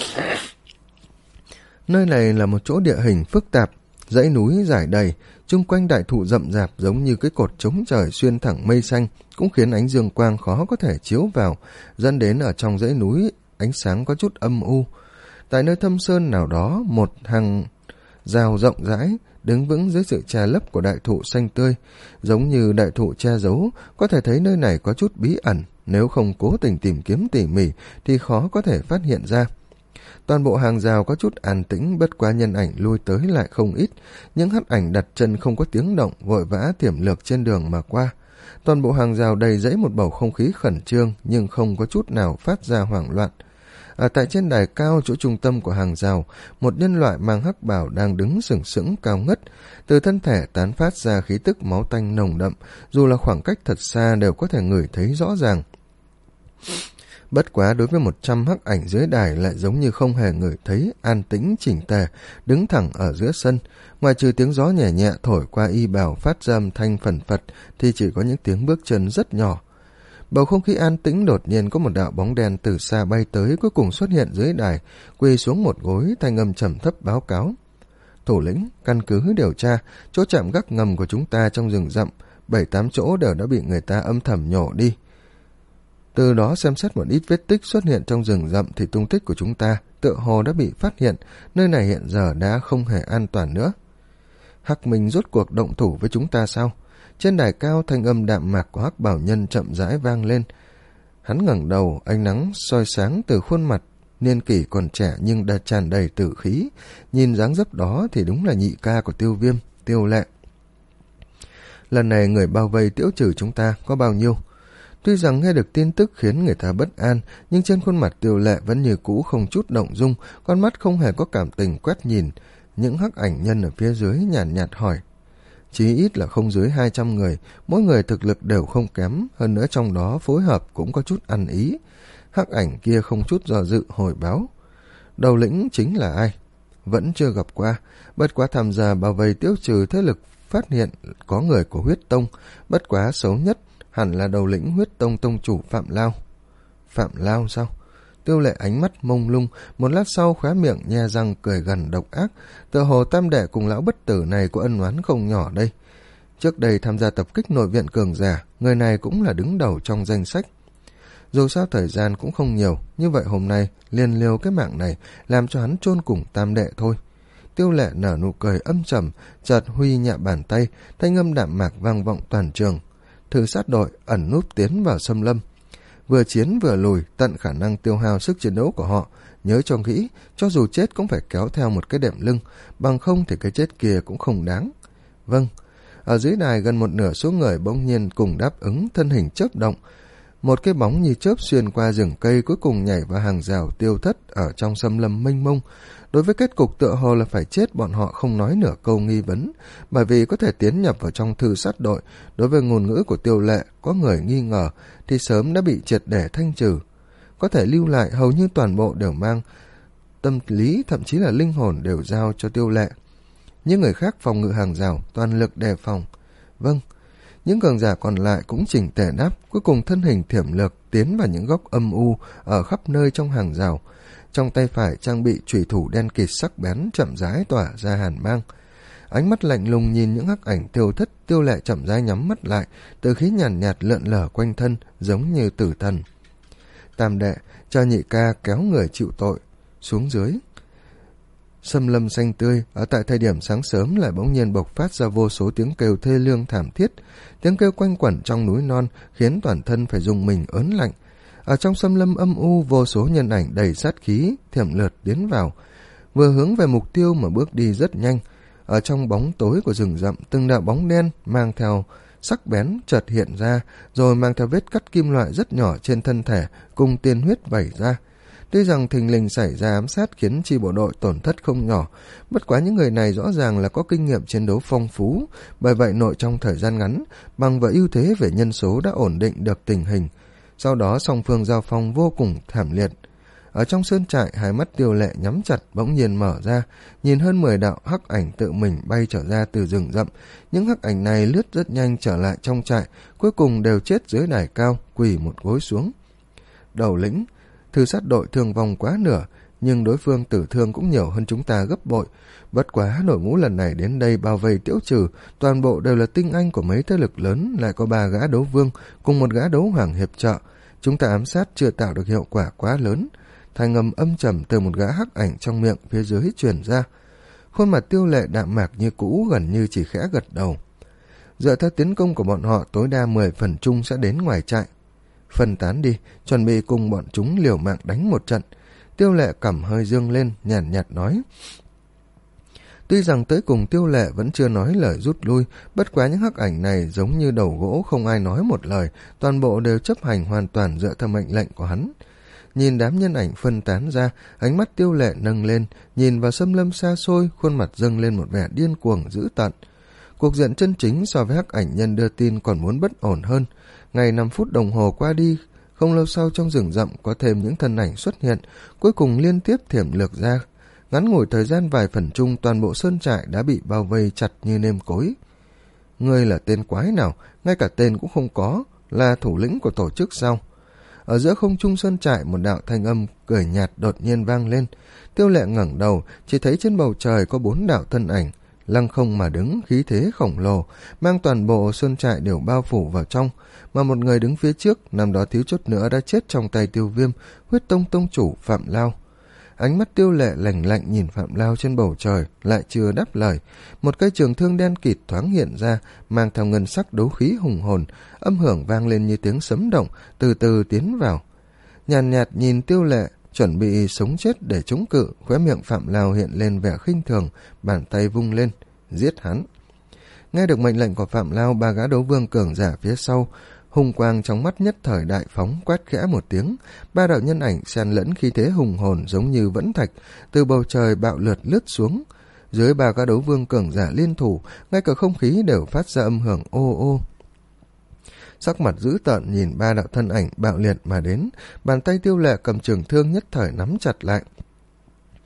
Speaker 1: Nơi này là một chỗ địa hình phức tạp, dãy núi rải đầy, chung quanh đại thụ rậm rạp giống như cái cột chống trời xuyên thẳng mây xanh, cũng khiến ánh dương quang khó có thể chiếu vào, dẫn đến ở trong dãy núi ánh sáng có chút âm u. Tại nơi thâm sơn nào đó, một hàng rào rộng rãi đứng vững dưới sự che lấp của đại thụ xanh tươi, giống như đại thụ che giấu, có thể thấy nơi này có chút bí ẩn, nếu không cố tình tìm kiếm tỉ mỉ thì khó có thể phát hiện ra. Toàn bộ hàng rào có chút an tĩnh, bất quá nhân ảnh lui tới lại không ít, những hắc ảnh đặt chân không có tiếng động, vội vã tiềm lược trên đường mà qua. Toàn bộ hàng rào đầy dẫy một bầu không khí khẩn trương, nhưng không có chút nào phát ra hoảng loạn. Ở tại trên đài cao chỗ trung tâm của hàng rào, một nhân loại mang hắc bào đang đứng sừng sững cao ngất, từ thân thể tán phát ra khí tức máu tanh nồng đậm, dù là khoảng cách thật xa đều có thể ngửi thấy rõ ràng. Bất quá đối với một trăm hắc ảnh dưới đài lại giống như không hề ngửi thấy, an tĩnh chỉnh tề, đứng thẳng ở giữa sân. Ngoài trừ tiếng gió nhẹ nhẹ thổi qua y bào phát ra âm thanh phần phật thì chỉ có những tiếng bước chân rất nhỏ. Bầu không khí an tĩnh đột nhiên có một đạo bóng đen từ xa bay tới, cuối cùng xuất hiện dưới đài, quỳ xuống một gối, thanh âm trầm thấp báo cáo: thủ lĩnh, căn cứ điều tra, chỗ chạm gác ngầm của chúng ta trong rừng rậm, bảy tám chỗ đều đã bị người ta âm thầm nhổ đi. Từ đó xem xét một ít vết tích xuất hiện trong rừng rậm thì tung tích của chúng ta tựa hồ đã bị phát hiện, nơi này hiện giờ đã không hề an toàn nữa. Hắc Minh rốt cuộc động thủ với chúng ta sao? Trên đài cao, thanh âm đạm mạc của Hắc Bảo Nhân chậm rãi vang lên. Hắn ngẩng đầu, ánh nắng soi sáng từ khuôn mặt, niên kỷ còn trẻ nhưng đã tràn đầy tử khí, nhìn dáng dấp đó thì đúng là nhị ca của Tiêu Viêm, Tiêu Lệ. Lần này người bao vây tiễu trừ chúng ta có bao nhiêu? Tuy rằng nghe được tin tức khiến người ta bất an, nhưng trên khuôn mặt Tiêu Lệ vẫn như cũ không chút động dung, con mắt không hề có cảm tình quét nhìn những hắc ảnh nhân ở phía dưới, nhàn nhạt, nhạt hỏi. Chí ít là không dưới hai trăm người, mỗi người thực lực đều không kém, hơn nữa trong đó phối hợp cũng có chút ăn ý. Hắc ảnh kia không chút do dự hồi báo. đầu lĩnh chính là ai? Vẫn chưa gặp qua, bất quá tham gia bảo vệ tiêu trừ thế lực phát hiện có người của huyết tông, bất quá xấu nhất hẳn là đầu lĩnh huyết tông tông chủ Phạm Lao. Phạm Lao sao? Tiêu Lệ ánh mắt mông lung, một lát sau khóe miệng nhe răng cười gằn độc ác, tựa hồ tam đệ cùng lão bất tử này có ân oán không nhỏ đây. Trước đây tham gia tập kích nội viện cường giả, người này cũng là đứng đầu trong danh sách. Dù sao thời gian cũng không nhiều, như vậy hôm nay liền liều cái mạng này làm cho hắn chôn cùng tam đệ thôi. Tiêu Lệ nở nụ cười âm trầm, chợt huy nhẹ bàn tay, thanh âm đạm mạc vang vọng toàn trường. Thử sát đội ẩn núp tiến vào xâm lâm, vừa chiến vừa lùi, tận khả năng tiêu hao sức chiến đấu của họ. Nhớ cho nghĩ, cho dù chết cũng phải kéo theo một cái đệm lưng, bằng không thì cái chết kia cũng không đáng. Vâng. Ở dưới đài gần một nửa số người bỗng nhiên cùng đáp ứng, thân hình chớp động. Một cái bóng như chớp xuyên qua rừng cây, cuối cùng nhảy vào hàng rào tiêu thất ở trong xâm lâm mênh mông. Đối với kết cục tựa hồ là phải chết, bọn họ không nói nửa câu nghi vấn, bởi vì có thể tiến nhập vào trong thư sát đội. Đối với ngôn ngữ của Tiêu Lệ, có người nghi ngờ thì sớm đã bị triệt để thanh trừ. Có thể lưu lại hầu như toàn bộ đều mang tâm lý, thậm chí là linh hồn đều giao cho Tiêu Lệ. Những người khác phòng ngự hàng rào, toàn lực đề phòng. Vâng. Những cường giả còn lại cũng chỉnh tề đáp, cuối cùng thân hình thiểm lược tiến vào những góc âm u ở khắp nơi trong hàng rào. Trong tay phải trang bị chủy thủ đen kịt sắc bén, chậm rãi tỏa ra hàn mang. Ánh mắt lạnh lùng nhìn những hắc ảnh tiêu thất, Tiêu Lệ chậm rãi nhắm mắt lại, từ khí nhàn nhạt, nhạt lượn lờ quanh thân, giống như tử thần. Tam đệ, cho nhị ca kéo người chịu tội xuống dưới. Xâm lâm xanh tươi, ở tại thời điểm sáng sớm lại bỗng nhiên bộc phát ra vô số tiếng kêu thê lương thảm thiết. Tiếng kêu quanh quẩn trong núi non, khiến toàn thân phải dùng mình ớn lạnh. Ở trong xâm lâm âm u, vô số nhân ảnh đầy sát khí, thiểm lượt tiến vào, vừa hướng về mục tiêu mà bước đi rất nhanh. Ở trong bóng tối của rừng rậm, từng đạo bóng đen mang theo sắc bén chợt hiện ra, rồi mang theo vết cắt kim loại rất nhỏ trên thân thể, cùng tiên huyết vẩy ra. Tuy rằng thình lình xảy ra ám sát khiến chi bộ đội tổn thất không nhỏ, bất quá những người này rõ ràng là có kinh nghiệm chiến đấu phong phú, bởi vậy nội trong thời gian ngắn, bằng và ưu thế về nhân số đã ổn định được tình hình. Sau đó song phương giao phong vô cùng thảm liệt. Ở trong sơn trại, hai mắt Tiêu Lệ nhắm chặt bỗng nhiên mở ra, nhìn hơn mười đạo hắc ảnh tự mình bay trở ra từ rừng rậm. Những hắc ảnh này lướt rất nhanh trở lại trong trại, cuối cùng đều chết dưới đài cao, quỳ một gối xuống. Đầu lĩnh, thư sát đội thương vong quá nửa, nhưng đối phương tử thương cũng nhiều hơn chúng ta gấp bội. Bất quá đội ngũ lần này đến đây bao vây tiễu trừ, toàn bộ đều là tinh anh của mấy thế lực lớn, lại có ba gã đấu vương cùng một gã đấu hoàng hiệp trợ. Chúng ta ám sát chưa tạo được hiệu quả quá lớn. Thanh âm âm trầm từ một gã hắc ảnh trong miệng phía dưới truyền ra. Khuôn mặt Tiêu Lệ đạm mạc như cũ, gần như chỉ khẽ gật đầu. Dựa theo tiến công của bọn họ, tối đa mười phần chung sẽ đến ngoài trại. Phân tán đi, chuẩn bị cùng bọn chúng liều mạng đánh một trận. Tiêu Lệ cằm hơi dương lên, nhàn nhạt, nhạt nói. Tuy rằng tới cùng Tiêu Lệ vẫn chưa nói lời rút lui, bất quá những hắc ảnh này giống như đầu gỗ, không ai nói một lời, toàn bộ đều chấp hành hoàn toàn dựa theo mệnh lệnh của hắn. Nhìn đám nhân ảnh phân tán ra, ánh mắt Tiêu Lệ nâng lên, nhìn vào xâm lâm xa xôi, khuôn mặt dâng lên một vẻ điên cuồng dữ tợn. Cuộc diện chân chính so với hắc ảnh nhân đưa tin còn muốn bất ổn hơn. Ngày năm phút đồng hồ qua đi, không lâu sau trong rừng rậm có thêm những thân ảnh xuất hiện, cuối cùng liên tiếp thiểm lược ra. Ngắn ngủi thời gian vài phần chung, toàn bộ sơn trại đã bị bao vây chặt như nêm cối. Ngươi là tên quái nào, ngay cả tên cũng không có, là thủ lĩnh của tổ chức sao? Ở giữa không trung sơn trại, một đạo thanh âm cười nhạt đột nhiên vang lên. Tiêu Lệ ngẩng đầu, chỉ thấy trên bầu trời có bốn đạo thân ảnh, lăng không mà đứng, khí thế khổng lồ, mang toàn bộ sơn trại đều bao phủ vào trong, mà một người đứng phía trước, năm đó thiếu chút nữa đã chết trong tay Tiêu Viêm, huyết tông tông chủ Phạm Lao. Ánh mắt Tiêu Lệ lạnh lạnh nhìn Phạm Lao trên bầu trời, lại chưa đáp lời. Một cây trường thương đen kịt thoáng hiện ra, mang theo ngân sắc đấu khí hùng hồn, âm hưởng vang lên như tiếng sấm động, từ từ tiến vào. Nhàn nhạt, nhạt nhìn Tiêu Lệ, chuẩn bị sống chết để chống cự, khóe miệng Phạm Lao hiện lên vẻ khinh thường, bàn tay vung lên, giết hắn. Nghe được mệnh lệnh của Phạm Lao, ba gã đấu vương cường giả phía sau, hùng quang trong mắt nhất thời đại phóng, quát khẽ một tiếng, ba đạo nhân ảnh xen lẫn khí thế hùng hồn giống như vẫn thạch, từ bầu trời bạo lượt lướt xuống. Dưới ba gã đấu vương cường giả liên thủ, ngay cả không khí đều phát ra âm hưởng ô ô. Sắc mặt dữ tợn nhìn ba đạo thân ảnh bạo liệt mà đến, bàn tay Tiêu Lệ cầm trường thương nhất thời nắm chặt lại.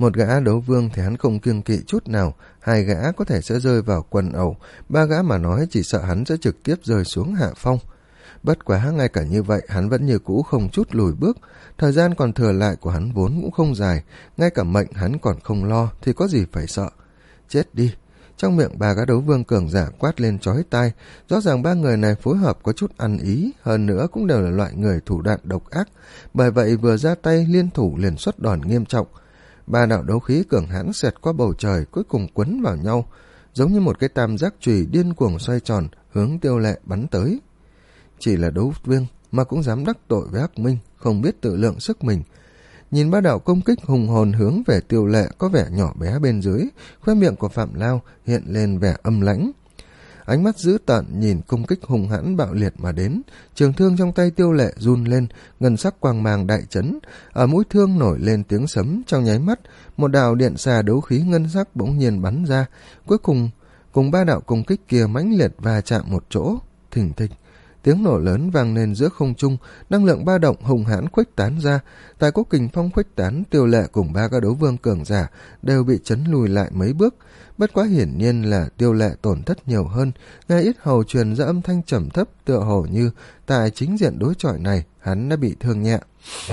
Speaker 1: Một gã đấu vương thì hắn không kiêng kỵ chút nào, hai gã có thể sẽ rơi vào quần ẩu, ba gã mà nói chỉ sợ hắn sẽ trực tiếp rơi xuống hạ phong. Bất quá ngay cả như vậy hắn vẫn như cũ không chút lùi bước, thời gian còn thừa lại của hắn vốn cũng không dài, ngay cả mệnh hắn còn không lo thì có gì phải sợ. Chết đi! Trong miệng ba gã đấu vương cường giả quát lên chói tai, rõ ràng ba người này phối hợp có chút ăn ý, hơn nữa cũng đều là loại người thủ đoạn độc ác, bởi vậy vừa ra tay liên thủ liền xuất đòn nghiêm trọng. Ba đạo đấu khí cường hãn xẹt qua bầu trời cuối cùng quấn vào nhau, giống như một cái tam giác chùy điên cuồng xoay tròn hướng Tiêu Lệ bắn tới. Chỉ là đấu vương mà cũng dám đắc tội với Hắc Minh, không biết tự lượng sức mình. Nhìn ba đạo công kích hùng hồn hướng về Tiêu Lệ có vẻ nhỏ bé bên dưới, khóe miệng của Phạm Lao hiện lên vẻ âm lãnh. Ánh mắt dữ tợn nhìn công kích hùng hãn bạo liệt mà đến, trường thương trong tay Tiêu Lệ run lên, ngân sắc quang mang đại chấn, ở mũi thương nổi lên tiếng sấm. Trong nháy mắt, một đạo điện xà đấu khí ngân sắc bỗng nhiên bắn ra, cuối cùng cùng ba đạo công kích kia mãnh liệt va chạm một chỗ. Thình thịch, tiếng nổ lớn vang lên giữa không trung, năng lượng ba động hùng hãn khuếch tán ra. Tại có kình phong khuếch tán, Tiêu Lệ cùng ba gã đấu vương cường giả đều bị chấn lùi lại mấy bước. Bất quá hiển nhiên là Tiêu Lệ tổn thất nhiều hơn, nghe ít hầu truyền ra âm thanh trầm thấp, tựa hồ như tại chính diện đối chọi này hắn đã bị thương nhẹ.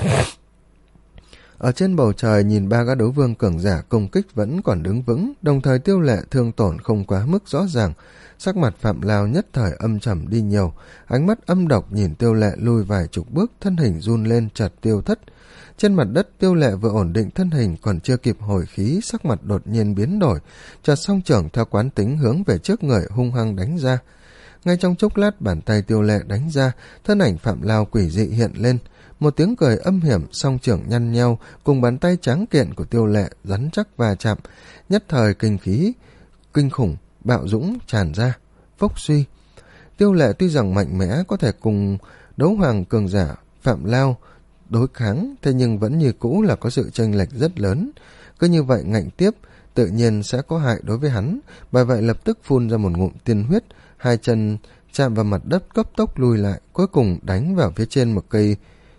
Speaker 1: Ở trên bầu trời nhìn ba gã đấu vương cường giả công kích vẫn còn đứng vững, đồng thời Tiêu Lệ thương tổn không quá mức rõ ràng. Sắc mặt Phạm Lao nhất thời âm trầm đi nhiều, ánh mắt âm độc nhìn Tiêu Lệ lùi vài chục bước, thân hình run lên chợt tiêu thất. Trên mặt đất Tiêu Lệ vừa ổn định thân hình còn chưa kịp hồi khí, sắc mặt đột nhiên biến đổi, chợt song trưởng theo quán tính hướng về trước người hung hăng đánh ra. Ngay trong chốc lát bàn tay Tiêu Lệ đánh ra, thân ảnh Phạm Lao quỷ dị hiện lên, một tiếng cười âm hiểm, song trưởng nhăn nhau cùng bàn tay tráng kiện của Tiêu Lệ rắn chắc va chạm, nhất thời kinh khí kinh khủng bạo dũng tràn ra. Phốc suy, Tiêu Lệ tuy rằng mạnh mẽ có thể cùng đấu hoàng cường giả Phạm Lao đối kháng, thế nhưng vẫn như cũ là có sự chênh lệch rất lớn. Cứ như vậy ngạnh tiếp tự nhiên sẽ có hại đối với hắn, bởi vậy lập tức phun ra một ngụm tiên huyết, hai chân chạm vào mặt đất cấp tốc lùi lại, cuối cùng đánh vào phía trên một cây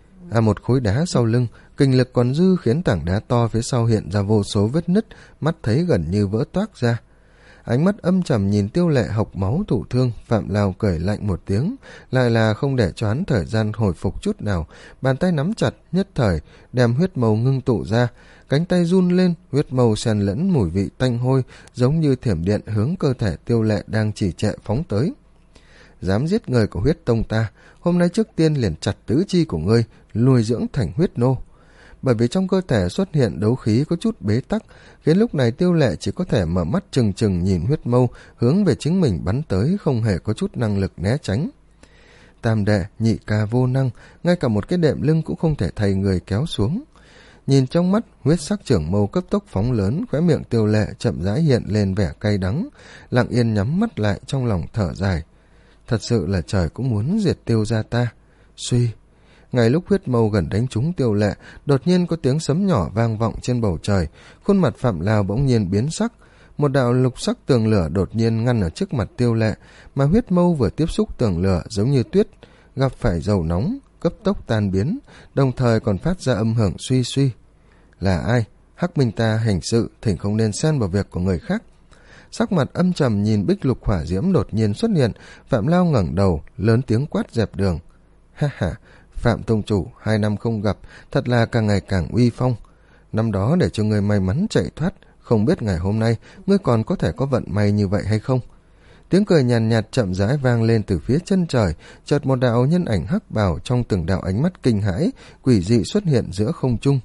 Speaker 1: à một khối đá sau lưng. Kinh lực còn dư khiến tảng đá to phía sau hiện ra vô số vết nứt, mắt thấy gần như vỡ toác ra. Ánh mắt âm trầm nhìn Tiêu Lệ hộc máu thụ thương, Phạm Lao cười lạnh một tiếng, lại là không để cho hắn thời gian hồi phục chút nào, bàn tay nắm chặt, nhất thời đem huyết màu ngưng tụ ra, cánh tay run lên, huyết màu xen lẫn mùi vị tanh hôi, giống như thiểm điện hướng cơ thể Tiêu Lệ đang trì trệ phóng tới. Dám giết người của huyết tông ta, hôm nay trước tiên liền chặt tứ chi của ngươi, nuôi dưỡng thành huyết nô. Bởi vì trong cơ thể xuất hiện đấu khí có chút bế tắc, khiến lúc này Tiêu Lệ chỉ có thể mở mắt trừng trừng nhìn huyết mâu hướng về chính mình bắn tới, không hề có chút năng lực né tránh. Tam đệ, nhị ca vô năng, ngay cả một cái đệm lưng cũng không thể thay người kéo xuống. Nhìn trong mắt, huyết sắc trưởng mâu cấp tốc phóng lớn, khóe miệng Tiêu Lệ chậm rãi hiện lên vẻ cay đắng, lặng yên nhắm mắt lại trong lòng thở dài. Thật sự là trời cũng muốn diệt Tiêu gia ta. Suy, ngay lúc huyết mâu gần đánh trúng Tiêu Lệ, đột nhiên có tiếng sấm nhỏ vang vọng trên bầu trời, khuôn mặt Phạm Lao bỗng nhiên biến sắc. Một đạo lục sắc tường lửa đột nhiên ngăn ở trước mặt Tiêu Lệ, mà huyết mâu vừa tiếp xúc tường lửa giống như tuyết gặp phải dầu nóng, cấp tốc tan biến, đồng thời còn phát ra âm hưởng suy suy. Là ai? Hắc Minh ta hành sự, thỉnh không nên xen vào việc của người khác. Sắc mặt âm trầm nhìn bích lục hỏa diễm đột nhiên xuất hiện, Phạm Lao ngẩng đầu, lớn tiếng quát dẹp đường. Ha ha, Phạm tông chủ, hai năm không gặp, thật là càng ngày càng uy phong. Năm đó để cho ngươi may mắn chạy thoát, không biết ngày hôm nay ngươi còn có thể có vận may như vậy hay không? Tiếng cười nhàn nhạt, nhạt chậm rãi vang lên từ phía chân trời, chợt một đạo nhân ảnh hắc bào trong từng đạo ánh mắt kinh hãi, quỷ dị xuất hiện giữa không trung.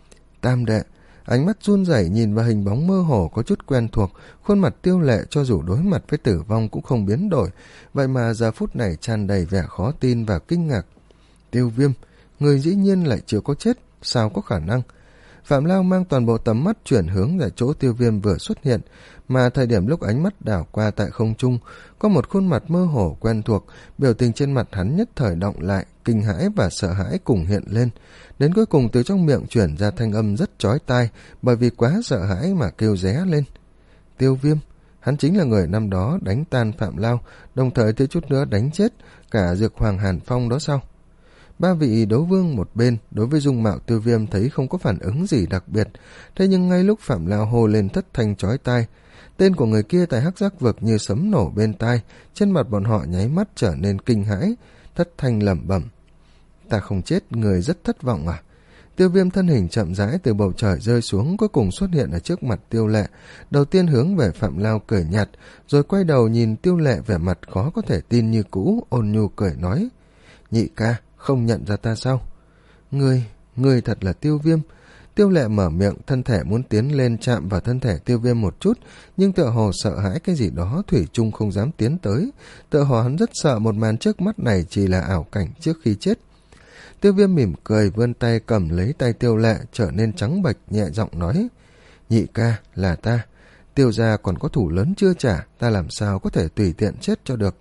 Speaker 1: Tam đệ, ánh mắt run rẩy nhìn vào hình bóng mơ hồ có chút quen thuộc, khuôn mặt Tiêu Lệ cho dù đối mặt với tử vong cũng không biến đổi, vậy mà giờ phút này tràn đầy vẻ khó tin và kinh ngạc. Tiêu Viêm, người dĩ nhiên lại chưa có chết, sao có khả năng? Phạm Lao mang toàn bộ tầm mắt chuyển hướng tại chỗ Tiêu Viêm vừa xuất hiện, mà thời điểm lúc ánh mắt đảo qua tại không trung, có một khuôn mặt mơ hồ quen thuộc, biểu tình trên mặt hắn nhất thời động lại, kinh hãi và sợ hãi cùng hiện lên, đến cuối cùng từ trong miệng chuyển ra thanh âm rất chói tai, bởi vì quá sợ hãi mà kêu ré lên. Tiêu Viêm, hắn chính là người năm đó đánh tan Phạm Lao, đồng thời thiếu chút nữa đánh chết cả Dược Hoàng Hàn Phong đó sao? Ba vị đấu vương một bên đối với dung mạo Tiêu Viêm thấy không có phản ứng gì đặc biệt, thế nhưng ngay lúc Phạm Lao hô lên thất thanh chói tai, tên của người kia tại Hắc Giác Vực như sấm nổ bên tai, trên mặt bọn họ nháy mắt trở nên kinh hãi, thất thanh lẩm bẩm: ta không chết, người rất thất vọng à? Tiêu Viêm thân hình chậm rãi từ bầu trời rơi xuống, cuối cùng xuất hiện ở trước mặt Tiêu Lệ, đầu tiên hướng về Phạm Lao cười nhạt, rồi quay đầu nhìn Tiêu Lệ vẻ mặt khó có thể tin như cũ, ôn nhu cười nói: nhị ca, không nhận ra ta sao? Ngươi, ngươi thật là Tiêu Viêm. Tiêu Lệ mở miệng, thân thể muốn tiến lên chạm vào thân thể Tiêu Viêm một chút, nhưng tựa hồ sợ hãi cái gì đó, thủy chung không dám tiến tới, tựa hồ hắn rất sợ một màn trước mắt này chỉ là ảo cảnh trước khi chết. Tiêu Viêm mỉm cười, vươn tay cầm lấy tay Tiêu Lệ, trở nên trắng bệch, nhẹ giọng nói: nhị ca, là ta. Tiêu gia còn có thủ lớn chưa trả, ta làm sao có thể tùy tiện chết cho được.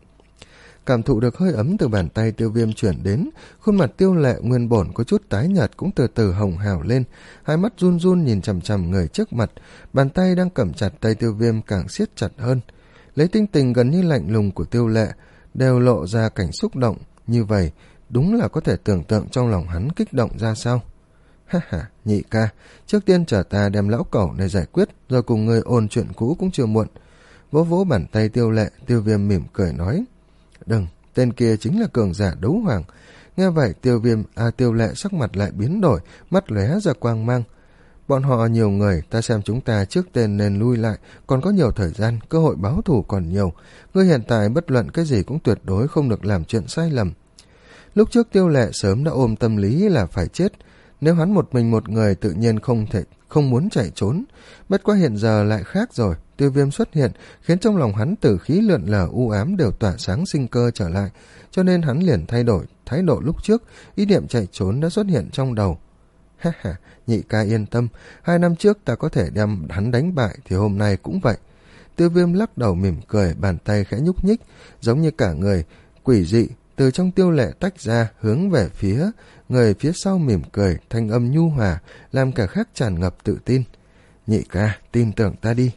Speaker 1: Cảm thụ được hơi ấm từ bàn tay Tiêu Viêm chuyển đến, khuôn mặt Tiêu Lệ nguyên bổn có chút tái nhợt cũng từ từ hồng hào lên, hai mắt run run nhìn chằm chằm người trước mặt, bàn tay đang cầm chặt tay Tiêu Viêm càng siết chặt hơn. Lấy tinh tình gần như lạnh lùng của Tiêu Lệ đều lộ ra cảnh xúc động như vậy, đúng là có thể tưởng tượng trong lòng hắn kích động ra sao. Ha ha, nhị ca, trước tiên chờ ta đem lão cẩu này giải quyết, rồi cùng người ôn chuyện cũ cũng chưa muộn. Vỗ vỗ bàn tay Tiêu Lệ, Tiêu Viêm mỉm cười nói: đừng, tên kia chính là cường giả đấu hoàng. Nghe vậy Tiêu Viêm, à Tiêu Lệ sắc mặt lại biến đổi, mắt lóe ra quang mang. Bọn họ nhiều người, ta xem chúng ta trước tên nên lui lại, còn có nhiều thời gian, cơ hội báo thù còn nhiều. Ngươi hiện tại bất luận cái gì cũng tuyệt đối không được làm chuyện sai lầm. Lúc trước Tiêu Lệ sớm đã ôm tâm lý là phải chết, nếu hắn một mình một người tự nhiên không thể không muốn chạy trốn, bất quá hiện giờ lại khác rồi. Tiêu Viêm xuất hiện khiến trong lòng hắn tử khí lượn lờ u ám đều tỏa sáng sinh cơ trở lại, cho nên hắn liền thay đổi thái độ lúc trước, ý niệm chạy trốn đã xuất hiện trong đầu. Ha ha, nhị ca yên tâm, hai năm trước ta có thể đem hắn đánh bại thì hôm nay cũng vậy. Tiêu Viêm lắc đầu mỉm cười, bàn tay khẽ nhúc nhích, giống như cả người quỷ dị từ trong Tiêu Lệ tách ra, hướng về phía người phía sau mỉm cười, thanh âm nhu hòa làm cả khác tràn ngập tự tin. Nhị ca, tin tưởng ta đi.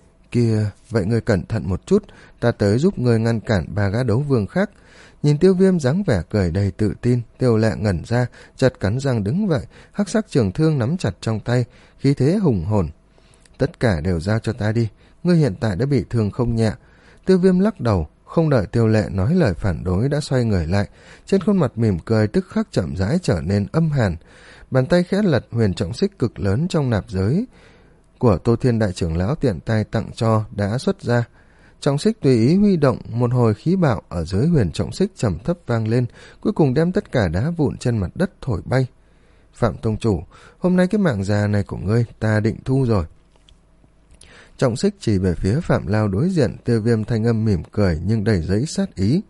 Speaker 1: Kia, vậy ngươi cẩn thận một chút, ta tới giúp ngươi ngăn cản ba gã đấu vương khác. Nhìn Tiêu Viêm dáng vẻ cười đầy tự tin, Tiêu Lệ ngẩn ra, chợt cắn răng đứng vậy, hắc sắc trường thương nắm chặt trong tay, khí thế hùng hồn. Tất cả đều giao cho ta đi, ngươi hiện tại đã bị thương không nhẹ. Tiêu Viêm lắc đầu, không đợi Tiêu Lệ nói lời phản đối đã xoay người lại, trên khuôn mặt mỉm cười tức khắc chậm rãi trở nên âm hàn. Bàn tay khẽ lật, huyền trọng xích cực lớn trong nạp giới của Tô Thiên đại trưởng lão tiện tay tặng cho đã xuất ra. Trọng xích tùy ý huy động, một hồi khí bạo ở dưới huyền trọng xích trầm thấp vang lên, cuối cùng đem tất cả đá vụn trên mặt đất thổi bay. Phạm tông chủ, hôm nay cái mạng già này của ngươi ta định thu rồi. Trọng xích chỉ về phía Phạm Lao đối diện, Tiêu Viêm thanh âm mỉm cười nhưng đầy giấy sát ý.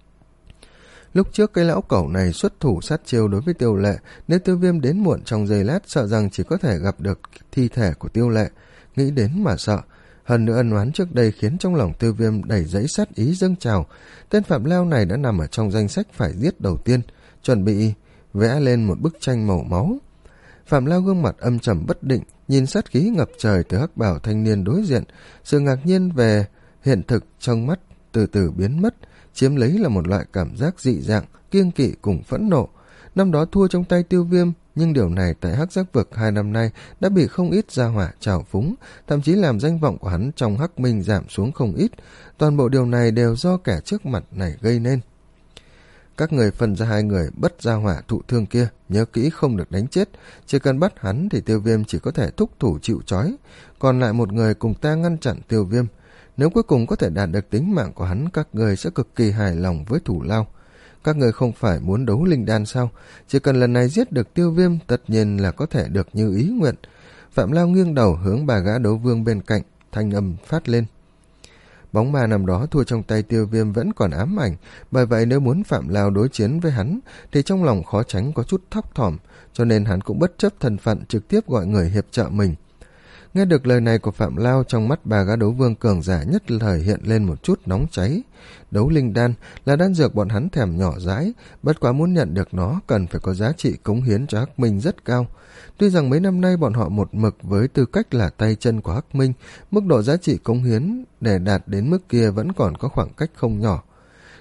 Speaker 1: Lúc trước cái lão cẩu này xuất thủ sát chiêu đối với Tiêu Lệ, nếu Tiêu Viêm đến muộn trong giây lát sợ rằng chỉ có thể gặp được thi thể của Tiêu Lệ, nghĩ đến mà sợ. Hơn nữa ân oán trước đây khiến trong lòng Tiêu Viêm đầy giấy sát ý dâng trào. Tên Phạm Lao này đã nằm ở trong danh sách phải giết đầu tiên, chuẩn bị vẽ lên một bức tranh màu máu. Phạm Lao gương mặt âm trầm bất định, nhìn sát khí ngập trời từ hắc bảo thanh niên đối diện, sự ngạc nhiên về hiện thực trong mắt từ từ biến mất, chiếm lấy là một loại cảm giác dị dạng, kiêng kỵ cùng phẫn nộ. Năm đó thua trong tay Tiêu Viêm, nhưng điều này tại Hắc Giác Vực hai năm nay đã bị không ít gia hỏa trào phúng, thậm chí làm danh vọng của hắn trong Hắc Minh giảm xuống không ít. Toàn bộ điều này đều do kẻ trước mặt này gây nên. Các người phân ra hai người bất gia hỏa thụ thương kia, nhớ kỹ không được đánh chết, chỉ cần bắt hắn thì Tiêu Viêm chỉ có thể thúc thủ chịu trói, còn lại một người cùng ta ngăn chặn Tiêu Viêm. Nếu cuối cùng có thể đạt được tính mạng của hắn, các người sẽ cực kỳ hài lòng với thủ lao. Các người không phải muốn đấu linh đan sao? Chỉ cần lần này giết được Tiêu Viêm, tất nhiên là có thể được như ý nguyện. Phạm Lao nghiêng đầu hướng bà gã đấu vương bên cạnh, thanh âm phát lên. Bóng ma năm đó thua trong tay Tiêu Viêm vẫn còn ám ảnh, bởi vậy nếu muốn Phạm Lao đối chiến với hắn thì trong lòng khó tránh có chút thấp thỏm, cho nên hắn cũng bất chấp thân phận trực tiếp gọi người hiệp trợ mình. Nghe được lời này của Phạm Lao, trong mắt bà gã đấu vương cường giả nhất thời hiện lên một chút nóng cháy. Đấu linh đan là đan dược bọn hắn thèm nhỏ dãi, bất quá muốn nhận được nó cần phải có giá trị cống hiến cho Hắc Minh rất cao. Tuy rằng mấy năm nay bọn họ một mực với tư cách là tay chân của Hắc Minh, mức độ giá trị cống hiến để đạt đến mức kia vẫn còn có khoảng cách không nhỏ.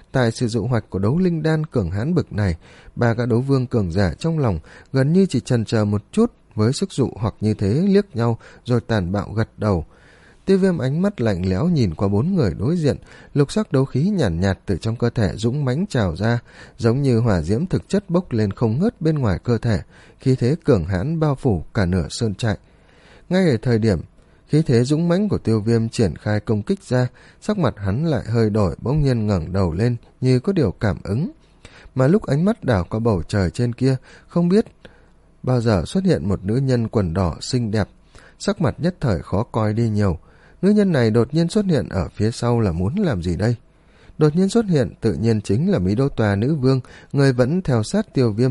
Speaker 1: Tại sự dụ hoạch của đấu linh đan cường hãn bực này, ba gã đấu vương cường giả trong lòng gần như chỉ chần chờ một chút với sức dụ hoặc như thế, liếc nhau rồi tàn bạo gật đầu. Tiêu Viêm ánh mắt lạnh lẽo nhìn qua bốn người đối diện, lục sắc đấu khí nhàn nhạt, nhạt từ trong cơ thể dũng mãnh trào ra, giống như hỏa diễm thực chất bốc lên không ngớt bên ngoài cơ thể, khí thế cường hãn bao phủ cả nửa sơn trại. Ngay ở thời điểm khí thế dũng mãnh của Tiêu Viêm triển khai công kích ra, sắc mặt hắn lại hơi đổi, bỗng nhiên ngẩng đầu lên như có điều cảm ứng. Mà lúc ánh mắt đảo qua bầu trời trên kia, không biết bao giờ xuất hiện một nữ nhân quần đỏ xinh đẹp, sắc mặt nhất thời khó coi đi nhiều. Nữ nhân này đột nhiên xuất hiện ở phía sau là muốn làm gì đây? Đột nhiên xuất hiện tự nhiên chính là Mỹ Đô Tòa nữ vương, người vẫn theo sát Tiêu Viêm.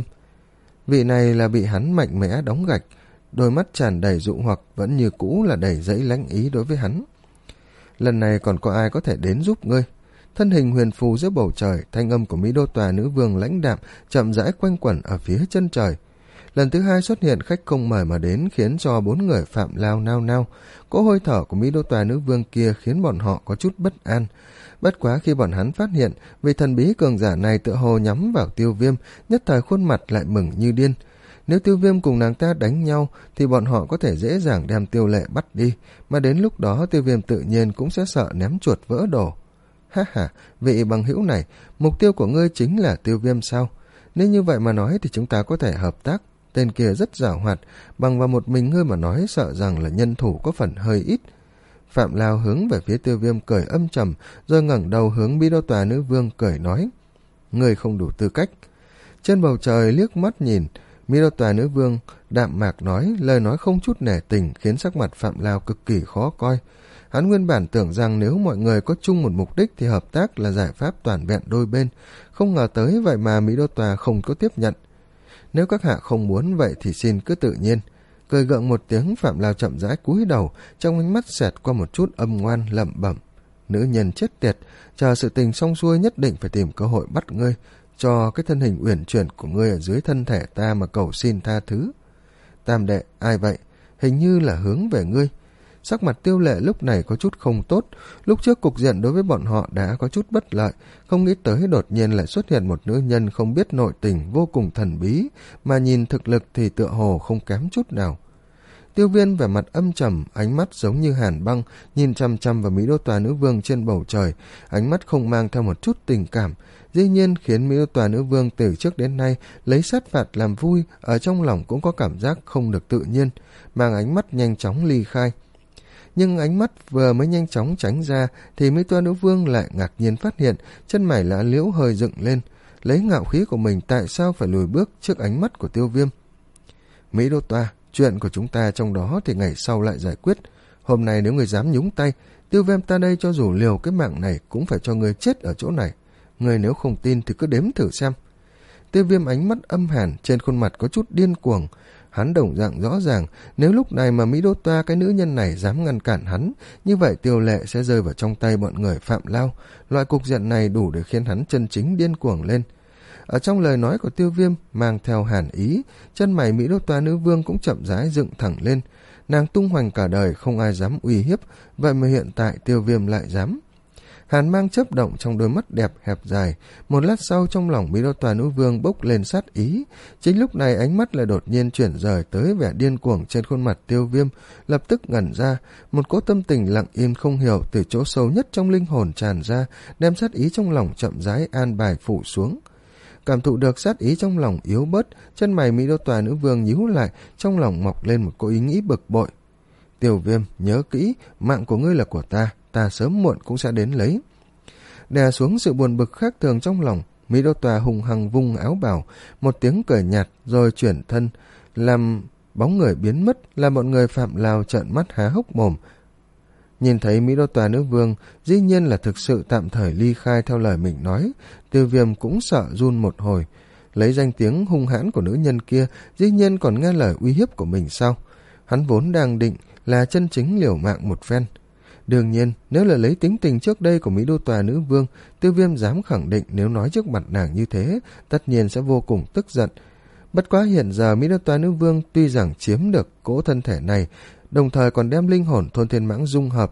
Speaker 1: Vị này là bị hắn mạnh mẽ đóng gạch, đôi mắt tràn đầy dụ hoặc vẫn như cũ là đầy dẫy lãnh ý đối với hắn. Lần này còn có ai có thể đến giúp ngươi? Thân hình huyền phù giữa bầu trời, thanh âm của Mỹ Đô Tòa nữ vương lãnh đạm chậm rãi quanh quẩn ở phía chân trời. Lần thứ hai xuất hiện khách không mời mà đến khiến cho bốn người Phạm Lao nao nao. Cỗ hơi thở của Mỹ Đô Tòa nữ vương kia khiến bọn họ có chút bất an. Bất quá khi bọn hắn phát hiện vị thần bí cường giả này tựa hồ nhắm vào Tiêu Viêm, nhất thời khuôn mặt lại mừng như điên. Nếu Tiêu Viêm cùng nàng ta đánh nhau thì bọn họ có thể dễ dàng đem Tiêu Lệ bắt đi, mà đến lúc đó Tiêu Viêm tự nhiên cũng sẽ sợ ném chuột vỡ đồ. Ha ha, vị bằng hữu này, mục tiêu của ngươi chính là Tiêu Viêm sao? Nếu như vậy mà nói thì chúng ta có thể hợp tác. Tên kia rất giàu hoạt, bằng vào một mình ngươi mà nói sợ rằng là nhân thủ có phần hơi ít. Phạm Lao hướng về phía Tiêu Viêm cười âm trầm, rồi ngẩng đầu hướng Mỹ Đô Tòa nữ vương cười nói: ngươi không đủ tư cách. Trên bầu trời liếc mắt nhìn, Mỹ Đô Tòa nữ vương đạm mạc nói, lời nói không chút nể tình khiến sắc mặt Phạm Lao cực kỳ khó coi. Hắn nguyên bản tưởng rằng nếu mọi người có chung một mục đích thì hợp tác là giải pháp toàn vẹn đôi bên, không ngờ tới vậy mà Mỹ Đô Tòa không có tiếp nhận. Nếu các hạ không muốn vậy thì xin cứ tự nhiên. Cười gượng một tiếng, Phạm Lao chậm rãi cúi đầu, trong ánh mắt xẹt qua một chút âm ngoan lẩm bẩm: nữ nhân chết tiệt, chờ sự tình xong xuôi nhất định phải tìm cơ hội bắt ngươi, cho cái thân hình uyển chuyển của ngươi ở dưới thân thể ta mà cầu xin tha thứ. Tam đệ, ai vậy? Hình như là hướng về ngươi. Sắc mặt Tiêu Lệ lúc này có chút không tốt, lúc trước cục diện đối với bọn họ đã có chút bất lợi, không nghĩ tới đột nhiên lại xuất hiện một nữ nhân không biết nội tình vô cùng thần bí, mà nhìn thực lực thì tựa hồ không kém chút nào. Tiêu Viên vẻ mặt âm trầm, ánh mắt giống như hàn băng, nhìn chăm chăm vào Mỹ Đô Tòa nữ vương trên bầu trời, ánh mắt không mang theo một chút tình cảm, dĩ nhiên khiến Mỹ Đô Tòa nữ vương từ trước đến nay lấy sát phạt làm vui, ở trong lòng cũng có cảm giác không được tự nhiên, mang ánh mắt nhanh chóng ly khai. Nhưng ánh mắt vừa mới nhanh chóng tránh ra thì Mỹ Toa nữ vương lại ngạc nhiên phát hiện chân mày lá liễu hơi dựng lên, lấy ngạo khí của mình tại sao phải lùi bước trước ánh mắt của Tiêu Viêm. Mỹ Đô Toa, chuyện của chúng ta trong đó thì ngày sau lại giải quyết. Hôm nay nếu người dám nhúng tay, Tiêu Viêm ta đây cho dù liều cái mạng này cũng phải cho người chết ở chỗ này. Người nếu không tin thì cứ đếm thử xem. Tiêu Viêm ánh mắt âm hàn, trên khuôn mặt có chút điên cuồng. Hắn đồng dạng rõ ràng, nếu lúc này mà Mỹ Đô Toa cái nữ nhân này dám ngăn cản hắn, như vậy Tiêu Lệ sẽ rơi vào trong tay bọn người Phạm Lao. Loại cục diện này đủ để khiến hắn chân chính điên cuồng lên. Ở trong lời nói của Tiêu Viêm mang theo hàn ý, chân mày Mỹ Đô Toa nữ vương cũng chậm rãi dựng thẳng lên. Nàng tung hoành cả đời không ai dám uy hiếp, vậy mà hiện tại Tiêu Viêm lại dám. Hàn mang chớp động trong đôi mắt đẹp hẹp dài, một lát sau trong lòng Mỹ Đô Tòa nữ vương bốc lên sát ý. Chính lúc này ánh mắt lại đột nhiên chuyển rời tới vẻ điên cuồng trên khuôn mặt Tiêu Viêm, lập tức ngẩn ra, một cỗ tâm tình lặng im không hiểu từ chỗ sâu nhất trong linh hồn tràn ra, đem sát ý trong lòng chậm rãi an bài phủ xuống. Cảm thụ được sát ý trong lòng yếu bớt, chân mày Mỹ Đô Tòa nữ vương nhíu lại, trong lòng mọc lên một cỗ ý nghĩ bực bội. Tiêu Viêm, nhớ kỹ, mạng của ngươi là của ta, ta sớm muộn cũng sẽ đến lấy. Đè xuống sự buồn bực khác thường trong lòng, Mỹ Đô Tòa hùng hăng vung áo bào, một tiếng cười nhạt rồi chuyển thân, làm bóng người biến mất, làm bọn người Phạm Lao trợn mắt há hốc mồm. Nhìn thấy Mỹ Đô Tòa nữ vương dĩ nhiên là thực sự tạm thời ly khai theo lời mình nói, Tiêu Viêm cũng sợ run một hồi. Lấy danh tiếng hung hãn của nữ nhân kia dĩ nhiên còn nghe lời uy hiếp của mình sao? Hắn vốn đang định là chân chính liều mạng một phen. Đương nhiên, nếu là lấy tính tình trước đây của Mỹ Đô Tòa nữ vương, Tiêu Viêm dám khẳng định nếu nói trước mặt nàng như thế, tất nhiên sẽ vô cùng tức giận. Bất quá hiện giờ Mỹ Đô Tòa nữ vương tuy rằng chiếm được cỗ thân thể này, đồng thời còn đem linh hồn Thôn Thiên Mãng dung hợp,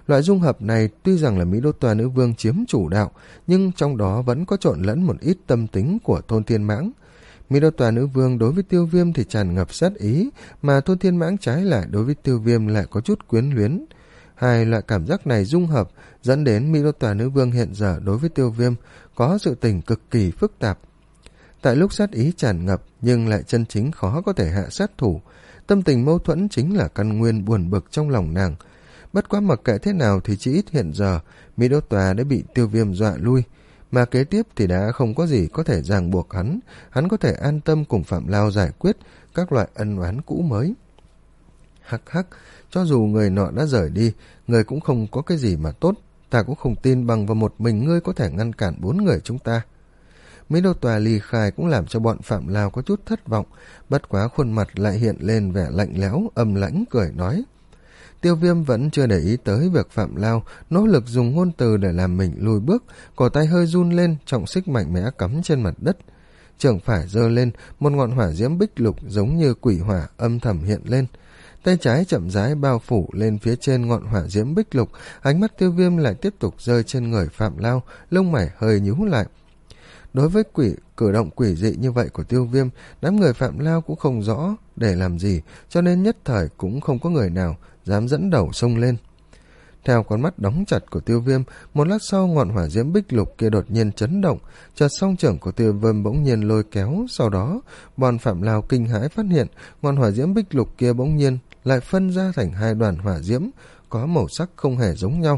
Speaker 1: Loại dung hợp này tuy rằng là Mỹ Đô Toa Nữ Vương chiếm chủ đạo, nhưng trong đó vẫn có trộn lẫn một ít tâm tính của Thôn Thiên Mãng. Mỹ Đô Toa Nữ Vương đối với Tiêu Viêm thì tràn ngập sát ý, mà Thôn Thiên Mãng trái lại đối với Tiêu Viêm lại có chút quyến luyến. Hai loại cảm giác này dung hợp dẫn đến Mỹ Đô Toa Nữ Vương hiện giờ đối với Tiêu Viêm có sự tình cực kỳ phức tạp. Tại lúc sát ý tràn ngập nhưng lại chân chính khó có thể hạ sát thủ, tâm tình mâu thuẫn chính là căn nguyên buồn bực trong lòng nàng. Bất quá mặc kệ thế nào thì chỉ ít hiện giờ Mỹ Đô Toa đã bị Tiêu Viêm dọa lui, mà kế tiếp thì đã không có gì có thể ràng buộc hắn, hắn có thể an tâm cùng Phạm Lao giải quyết các loại ân oán cũ mới. Hắc hắc, cho dù người nọ đã rời đi, người cũng không có cái gì mà tốt, ta cũng không tin bằng vào một mình ngươi có thể ngăn cản bốn người chúng ta. Mỹ Đô Toa ly khai cũng làm cho bọn Phạm Lao có chút thất vọng, bất quá khuôn mặt lại hiện lên vẻ lạnh lẽo, âm lãnh cười nói. Tiêu Viêm vẫn chưa để ý tới việc Phạm Lao nỗ lực dùng ngôn từ để làm mình lùi bước, cổ tay hơi run lên, trọng xích mạnh mẽ cắm trên mặt đất. Trưởng phải giơ lên, một ngọn hỏa diễm bích lục giống như quỷ hỏa âm thầm hiện lên. Tay trái chậm rãi bao phủ lên phía trên ngọn hỏa diễm bích lục, ánh mắt Tiêu Viêm lại tiếp tục rơi trên người Phạm Lao, lông mày hơi nhíu lại. Đối với quỷ cử động quỷ dị như vậy của Tiêu Viêm, đám người Phạm Lao cũng không rõ để làm gì, cho nên nhất thời cũng không có người nào dám dẫn đầu xông lên. Theo con mắt đóng chặt của Tiêu Viêm, một lát sau ngọn hỏa diễm bích lục kia đột nhiên chấn động, chợt song trưởng của Tiêu Viêm bỗng nhiên lôi kéo, sau đó bọn Phạm Lao kinh hãi phát hiện ngọn hỏa diễm bích lục kia bỗng nhiên lại phân ra thành hai đoàn hỏa diễm có màu sắc không hề giống nhau.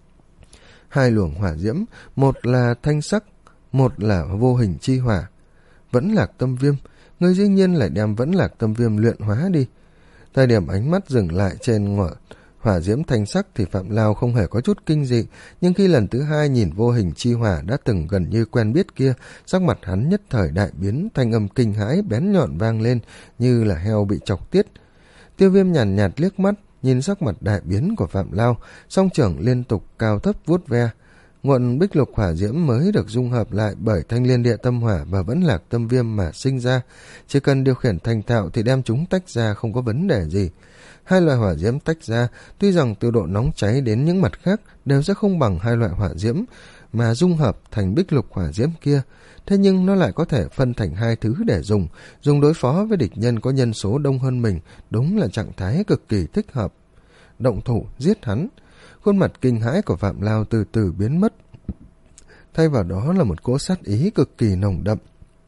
Speaker 1: Hai luồng hỏa diễm, một là thanh sắc, một là vô hình chi hỏa. Vẫn Lạc Tâm Viêm, người dĩ nhiên lại đem Vẫn Lạc Tâm Viêm luyện hóa đi. Thời điểm ánh mắt dừng lại trên ngọn hỏa diễm thanh sắc thì Phạm Lao không hề có chút kinh dị, nhưng khi lần thứ hai nhìn vô hình chi hỏa đã từng gần như quen biết kia, sắc mặt hắn nhất thời đại biến, thanh âm kinh hãi bén nhọn vang lên như là heo bị chọc tiết. Tiêu Viêm nhàn nhạt, nhạt liếc mắt nhìn sắc mặt đại biến của Phạm Lao, song trưởng liên tục cao thấp vuốt ve. Ngọn bích lục hỏa diễm mới được dung hợp lại bởi Thanh Liên Địa Tâm Hỏa và Vẫn Lạc Tâm Viêm mà sinh ra, chỉ cần điều khiển thành thạo thì đem chúng tách ra không có vấn đề gì. Hai loại hỏa diễm tách ra, tuy rằng từ độ nóng cháy đến những mặt khác đều sẽ không bằng hai loại hỏa diễm mà dung hợp thành bích lục hỏa diễm kia, thế nhưng nó lại có thể phân thành hai thứ để dùng, dùng đối phó với địch nhân có nhân số đông hơn mình, đúng là trạng thái cực kỳ thích hợp. Động thủ giết hắn. Khuôn mặt kinh hãi của Phạm Lao từ từ biến mất, thay vào đó là một cỗ sát ý cực kỳ nồng đậm.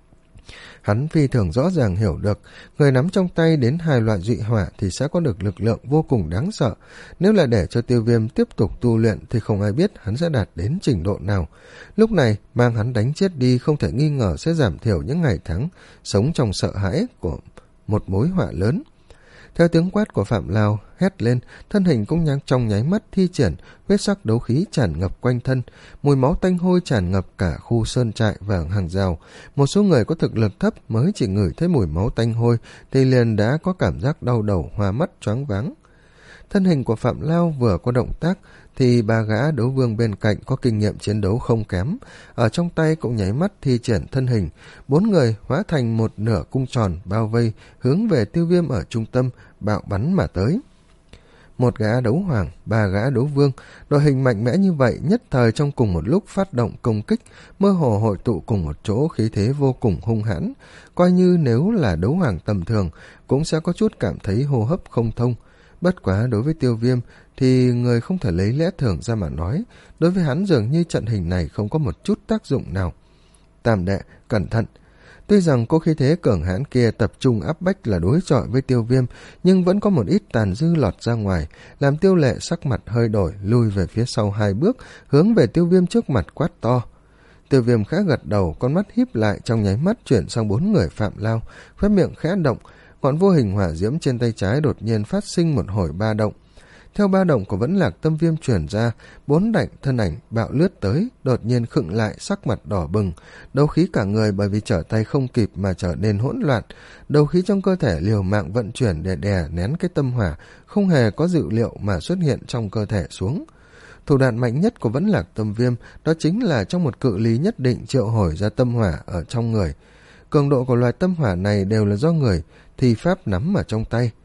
Speaker 1: Hắn phi thường rõ ràng hiểu được, người nắm trong tay đến hai loại dị hỏa thì sẽ có được lực lượng vô cùng đáng sợ. Nếu là để cho Tiêu Viêm tiếp tục tu luyện thì không ai biết hắn sẽ đạt đến trình độ nào. Lúc này mang hắn đánh chết đi không thể nghi ngờ sẽ giảm thiểu những ngày tháng sống trong sợ hãi của một mối họa lớn. Theo tiếng quát của Phạm Lao hét lên, thân hình cũng nhang trong nháy mắt thi triển, huyết sắc đấu khí tràn ngập quanh thân, mùi máu tanh hôi tràn ngập cả khu sơn trại và hàng rào. Một số người có thực lực thấp mới chỉ ngửi thấy mùi máu tanh hôi thì liền đã có cảm giác đau đầu, hoa mắt, choáng váng. Thân hình của Phạm Lao vừa có động tác thì ba gã đấu vương bên cạnh có kinh nghiệm chiến đấu không kém, ở trong tay cũng nháy mắt thi triển thân hình, bốn người hóa thành một nửa cung tròn bao vây hướng về Tiêu Viêm ở trung tâm bạo bắn mà tới. Một gã đấu hoàng, ba gã đấu vương, đội hình mạnh mẽ như vậy nhất thời trong cùng một lúc phát động công kích, mơ hồ hội tụ cùng một chỗ, khí thế vô cùng hung hãn, coi như nếu là đấu hoàng tầm thường cũng sẽ có chút cảm thấy hô hấp không thông. Bất quá đối với Tiêu Viêm thì người không thể lấy lẽ thường ra mà nói, đối với hắn dường như trận hình này không có một chút tác dụng nào. Tam đệ, cẩn thận. Tuy rằng cô khí thế cường hãn kia tập trung áp bách là đối chọi với Tiêu Viêm, nhưng vẫn có một ít tàn dư lọt ra ngoài, làm Tiêu Lệ sắc mặt hơi đổi, lui về phía sau hai bước, hướng về Tiêu Viêm trước mặt quát to. Tiêu Viêm khẽ gật đầu, con mắt híp lại, trong nháy mắt chuyển sang bốn người Phạm Lao, khóe miệng khẽ động, ngọn vô hình hỏa diễm trên tay trái đột nhiên phát sinh một hồi ba động. Theo ba động của Vẫn Lạc Tâm Viêm chuyển ra, bốn đảnh thân ảnh bạo lướt tới, đột nhiên khựng lại, sắc mặt đỏ bừng, đấu khí cả người bởi vì trở tay không kịp mà trở nên hỗn loạn, đấu khí trong cơ thể liều mạng vận chuyển để đè nén cái tâm hỏa không hề có dự liệu mà xuất hiện trong cơ thể xuống. Thủ đoạn mạnh nhất của Vẫn Lạc Tâm Viêm đó chính là trong một cự ly nhất định triệu hồi ra tâm hỏa ở trong người. Cường độ của loài tâm hỏa này đều là do người thi pháp nắm ở trong tay.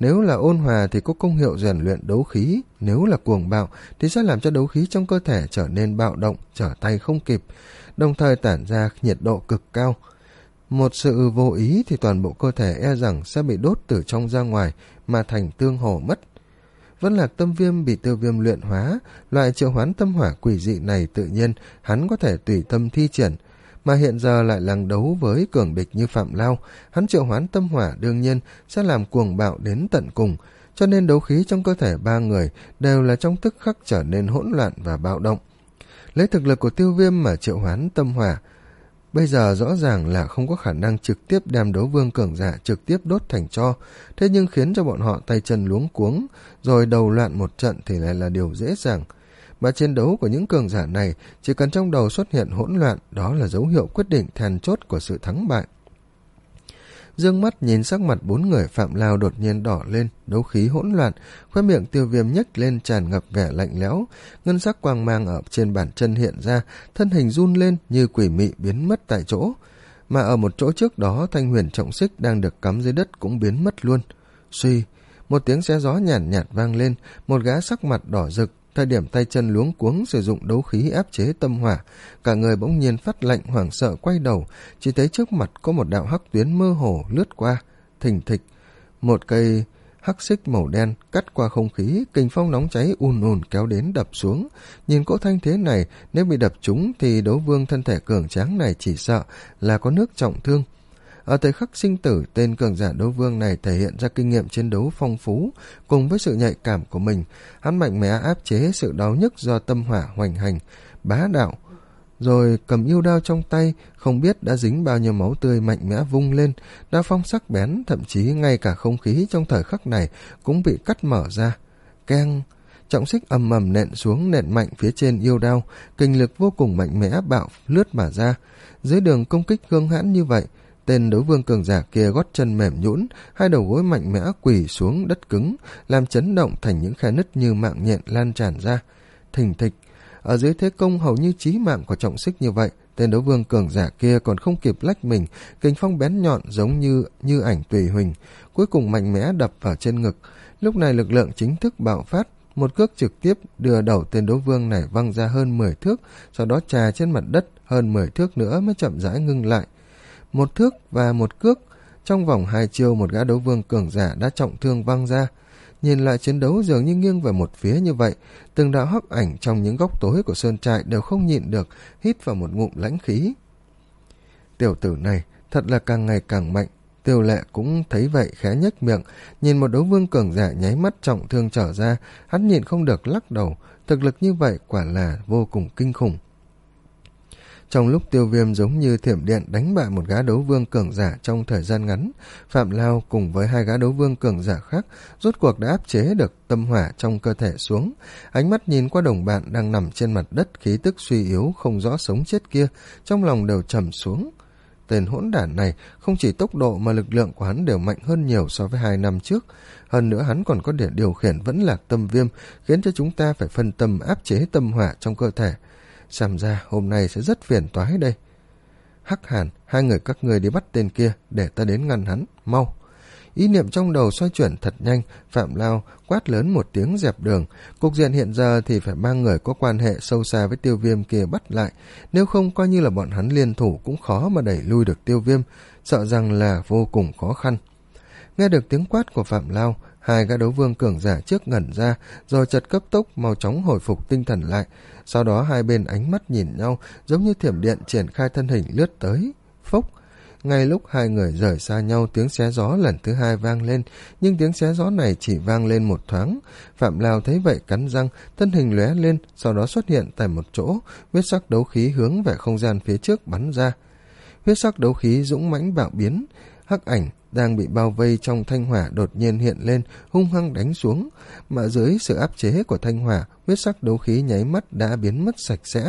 Speaker 1: Nếu là ôn hòa thì có công hiệu rèn luyện đấu khí, nếu là cuồng bạo thì sẽ làm cho đấu khí trong cơ thể trở nên bạo động, trở tay không kịp, đồng thời tản ra nhiệt độ cực cao. Một sự vô ý thì toàn bộ cơ thể e rằng sẽ bị đốt từ trong ra ngoài mà thành tương hồ mất. Vẫn Lạc Tâm Viêm bị Tiêu Viêm luyện hóa, loại triệu hoán tâm hỏa quỷ dị này tự nhiên hắn có thể tùy tâm thi triển, mà hiện giờ lại làng đấu với cường địch như Phạm Lao, hắn triệu hoán tâm hỏa đương nhiên sẽ làm cuồng bạo đến tận cùng, cho nên đấu khí trong cơ thể ba người đều là trong tức khắc trở nên hỗn loạn và bạo động. Lấy thực lực của Tiêu Viêm mà triệu hoán tâm hỏa, bây giờ rõ ràng là không có khả năng trực tiếp đem đấu vương cường giả trực tiếp đốt thành tro, thế nhưng khiến cho bọn họ tay chân luống cuống, rồi đầu loạn một trận thì lại là điều dễ dàng. Mà chiến đấu của những cường giả này, chỉ cần trong đầu xuất hiện hỗn loạn, đó là dấu hiệu quyết định then chốt của sự thắng bại. Dương mắt nhìn sắc mặt bốn người Phạm Lao đột nhiên đỏ lên, đấu khí hỗn loạn, khóe miệng Tiêu Viêm nhếch lên tràn ngập vẻ lạnh lẽo, ngân sắc quang mang ở trên bàn chân hiện ra, thân hình run lên như quỷ mị biến mất tại chỗ. Mà ở một chỗ trước đó, thanh huyền trọng xích đang được cắm dưới đất cũng biến mất luôn. Suy, một tiếng xé gió nhàn nhạt, nhạt vang lên, một gã sắc mặt đỏ rực, thời điểm tay chân luống cuống sử dụng đấu khí áp chế tâm hỏa, cả người bỗng nhiên phát lạnh hoảng sợ quay đầu, chỉ thấy trước mặt có một đạo hắc tuyến mơ hồ lướt qua, thình thịch, một cây hắc xích màu đen cắt qua không khí, kình phong nóng cháy ùn ùn kéo đến đập xuống. Nhìn cỗ thanh thế này, nếu bị đập trúng thì đấu vương thân thể cường tráng này chỉ sợ là có nước trọng thương. Ở thời khắc sinh tử, tên cường giả đấu vương này thể hiện ra kinh nghiệm chiến đấu phong phú, cùng với sự nhạy cảm của mình, hắn mạnh mẽ áp chế sự đau nhức do tâm hỏa hoành hành, bá đạo, rồi cầm yêu đao trong tay, không biết đã dính bao nhiêu máu tươi mạnh mẽ vung lên, đao phong sắc bén, thậm chí ngay cả không khí trong thời khắc này cũng bị cắt mở ra. Keng! Trọng xích ầm ầm nện xuống, nện mạnh phía trên yêu đao, kinh lực vô cùng mạnh mẽ bạo lướt mà ra. Dưới đường công kích hung hãn như vậy, tên đấu vương cường giả kia gót chân mềm nhũn, hai đầu gối mạnh mẽ quỳ xuống đất cứng, làm chấn động thành những khe nứt như mạng nhện lan tràn ra. Thình thịch, ở dưới thế công hầu như chí mạng của trọng xích như vậy, tên đấu vương cường giả kia còn không kịp lách mình, kình phong bén nhọn giống như như ảnh tùy huỳnh, cuối cùng mạnh mẽ đập vào trên ngực. Lúc này lực lượng chính thức bạo phát, một cước trực tiếp đưa đầu tên đấu vương này văng ra hơn mười thước, sau đó trà trên mặt đất hơn mười thước nữa mới chậm rãi ngưng lại. Một thước và một cước, trong vòng hai chiêu một gã đấu vương cường giả đã trọng thương văng ra. Nhìn lại chiến đấu dường như nghiêng về một phía như vậy, từng đạo hắc ảnh trong những góc tối của sơn trại đều không nhịn được, hít vào một ngụm lãnh khí. Tiểu tử này thật là càng ngày càng mạnh. Tiêu Lệ cũng thấy vậy khẽ nhếch miệng, nhìn một đấu vương cường giả nháy mắt trọng thương trở ra, hắn nhịn không được lắc đầu, thực lực như vậy quả là vô cùng kinh khủng. Trong lúc Tiêu Viêm giống như thiểm điện đánh bại một gã đấu vương cường giả trong thời gian ngắn, Phạm Lao cùng với hai gã đấu vương cường giả khác rốt cuộc đã áp chế được tâm hỏa trong cơ thể xuống. Ánh mắt nhìn qua đồng bạn đang nằm trên mặt đất khí tức suy yếu không rõ sống chết kia, trong lòng đều trầm xuống. Tên hỗn đản này không chỉ tốc độ mà lực lượng của hắn đều mạnh hơn nhiều so với hai năm trước. Hơn nữa hắn còn có để điều khiển Vẫn Lạc Tâm Viêm, khiến cho chúng ta phải phân tâm áp chế tâm hỏa trong cơ thể. Xem ra hôm nay sẽ rất phiền toái đây. Hắc Hàn, hai người các người đi bắt tên kia, để ta đến ngăn hắn, mau. Ý niệm trong đầu xoay chuyển thật nhanh, Phạm Lao quát lớn một tiếng dẹp đường. Cục diện hiện giờ thì phải ba người có quan hệ sâu xa với Tiêu Viêm kia bắt lại, nếu không coi như là bọn hắn liên thủ cũng khó mà đẩy lui được Tiêu Viêm, sợ rằng là vô cùng khó khăn. Nghe được tiếng quát của Phạm Lao, hai gã đấu vương cường giả trước ngẩn ra, rồi chợt cấp tốc mau chóng hồi phục tinh thần lại. Sau đó hai bên ánh mắt nhìn nhau, giống như thiểm điện triển khai thân hình lướt tới. Phốc! Ngay lúc hai người rời xa nhau, tiếng xé gió lần thứ hai vang lên, nhưng tiếng xé gió này chỉ vang lên một thoáng. Phạm Lao thấy vậy cắn răng, thân hình lóe lên, sau đó xuất hiện tại một chỗ, huyết sắc đấu khí hướng về không gian phía trước bắn ra. Huyết sắc đấu khí dũng mãnh bạo biến, hắc ảnh đang bị bao vây trong thanh hỏa đột nhiên hiện lên, hung hăng đánh xuống, mà dưới sự áp chế của thanh hỏa, huyết sắc đấu khí nháy mắt đã biến mất sạch sẽ.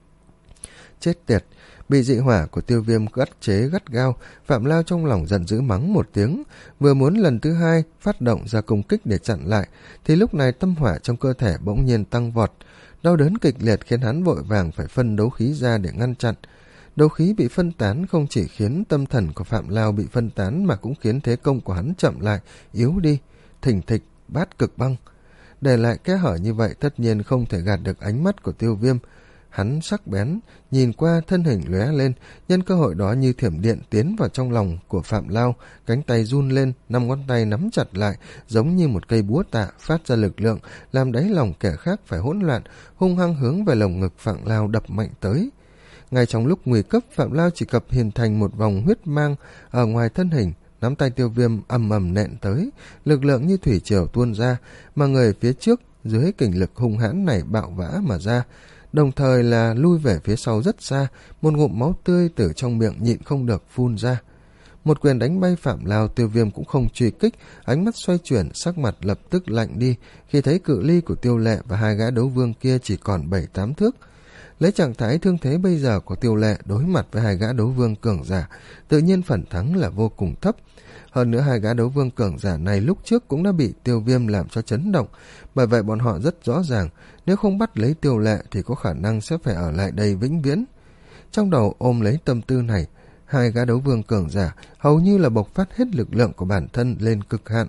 Speaker 1: Chết tiệt! Bị dị hỏa của Tiêu Viêm gắt chế gắt gao, Phạm Lao trong lòng giận dữ mắng một tiếng, vừa muốn lần thứ hai phát động ra công kích để chặn lại, thì lúc này tâm hỏa trong cơ thể bỗng nhiên tăng vọt, đau đớn kịch liệt khiến hắn vội vàng phải phân đấu khí ra để ngăn chặn. Đấu khí bị phân tán không chỉ khiến tâm thần của Phạm Lao bị phân tán mà cũng khiến thế công của hắn chậm lại, yếu đi. thình thịch bát cực băng. Để lại kẽ hở như vậy tất nhiên không thể gạt được ánh mắt của Tiêu Viêm. Hắn sắc bén, nhìn qua thân hình lóe lên, nhân cơ hội đó như thiểm điện tiến vào trong lòng của Phạm Lao, cánh tay run lên, năm ngón tay nắm chặt lại, giống như một cây búa tạ phát ra lực lượng, làm đáy lòng kẻ khác phải hỗn loạn, hung hăng hướng về lồng ngực Phạm Lao đập mạnh tới. Ngay trong lúc nguy cấp, Phạm Lao chỉ kịp hình thành một vòng huyết mang ở ngoài thân hình, nắm tay Tiêu Viêm ầm ầm nện tới, lực lượng như thủy triều tuôn ra, mà người phía trước dưới kình lực hung hãn này bạo vã mà ra, đồng thời là lui về phía sau rất xa, một ngụm máu tươi từ trong miệng nhịn không được phun ra. Một quyền đánh bay Phạm Lao, Tiêu Viêm cũng không truy kích, ánh mắt xoay chuyển, sắc mặt lập tức lạnh đi khi thấy cự ly của Tiêu Lệ và hai gã đấu vương kia chỉ còn bảy tám thước. Lấy trạng thái thương thế bây giờ của Tiêu Lệ đối mặt với hai gã đấu vương cường giả, tự nhiên phần thắng là vô cùng thấp. Hơn nữa hai gã đấu vương cường giả này lúc trước cũng đã bị Tiêu Viêm làm cho chấn động, bởi vậy bọn họ rất rõ ràng, nếu không bắt lấy Tiêu Lệ thì có khả năng sẽ phải ở lại đây vĩnh viễn. Trong đầu ôm lấy tâm tư này, hai gã đấu vương cường giả hầu như là bộc phát hết lực lượng của bản thân lên cực hạn.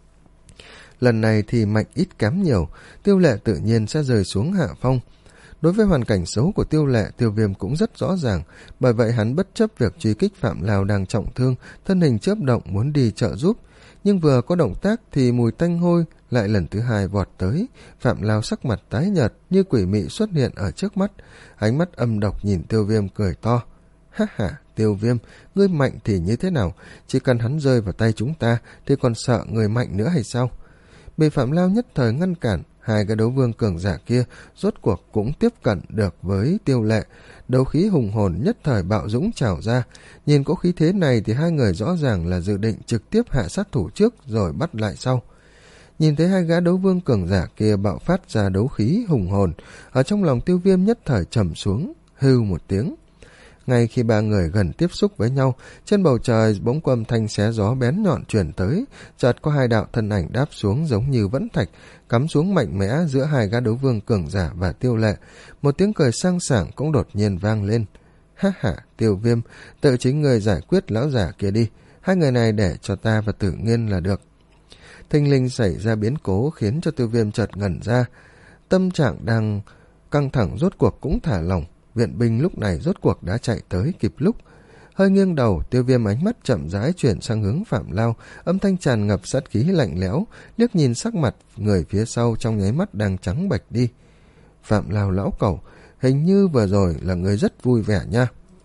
Speaker 1: Lần này thì mạnh ít kém nhiều, Tiêu Lệ tự nhiên sẽ rơi xuống hạ phong. Đối với hoàn cảnh xấu của Tiêu Lệ, Tiêu Viêm cũng rất rõ ràng, bởi vậy hắn bất chấp việc truy kích Phạm Lao đang trọng thương, thân hình chớp động muốn đi trợ giúp. Nhưng vừa có động tác thì mùi tanh hôi lại lần thứ hai vọt tới, Phạm Lao sắc mặt tái nhợt như quỷ mị xuất hiện ở trước mắt, ánh mắt âm độc nhìn Tiêu Viêm cười to. Ha ha, Tiêu Viêm, ngươi mạnh thì như thế nào, chỉ cần hắn rơi vào tay chúng ta thì còn sợ người mạnh nữa hay sao? Bị Phạm Lao nhất thời ngăn cản, hai cái đấu vương cường giả kia rốt cuộc cũng tiếp cận được với Tiêu Lệ, đấu khí hùng hồn nhất thời bạo dũng trào ra. Nhìn cỗ khí thế này thì hai người rõ ràng là dự định trực tiếp hạ sát thủ trước rồi bắt lại sau. Nhìn thấy hai gã đấu vương cường giả kia bạo phát ra đấu khí hùng hồn, ở trong lòng Tiêu Viêm nhất thời trầm xuống, hưu một tiếng. Ngay khi ba người gần tiếp xúc với nhau, trên bầu trời bỗng có âm thanh xé gió bén nhọn truyền tới, chợt có hai đạo thân ảnh đáp xuống giống như vẫn thạch, cắm xuống mạnh mẽ giữa hai gã đấu vương cường giả và Tiêu Lệ. Một tiếng cười sang sảng cũng đột nhiên vang lên. Ha ha, Tiêu Viêm, tự chính người giải quyết lão giả kia đi, hai người này để cho ta và Tử Nghiên là được. Thình lình xảy ra biến cố khiến cho Tiêu Viêm chợt ngẩn ra, tâm trạng đang căng thẳng rốt cuộc cũng thả lỏng. Viện binh lúc này rốt cuộc đã chạy tới kịp lúc. Hơi nghiêng đầu, Tiêu Viêm ánh mắt chậm rãi chuyển sang hướng Phạm Lao, âm thanh tràn ngập sát khí lạnh lẽo, liếc nhìn sắc mặt người phía sau trong nháy mắt đang trắng bệch đi. Phạm Lao lão cẩu, hình như vừa rồi là người rất vui vẻ nha.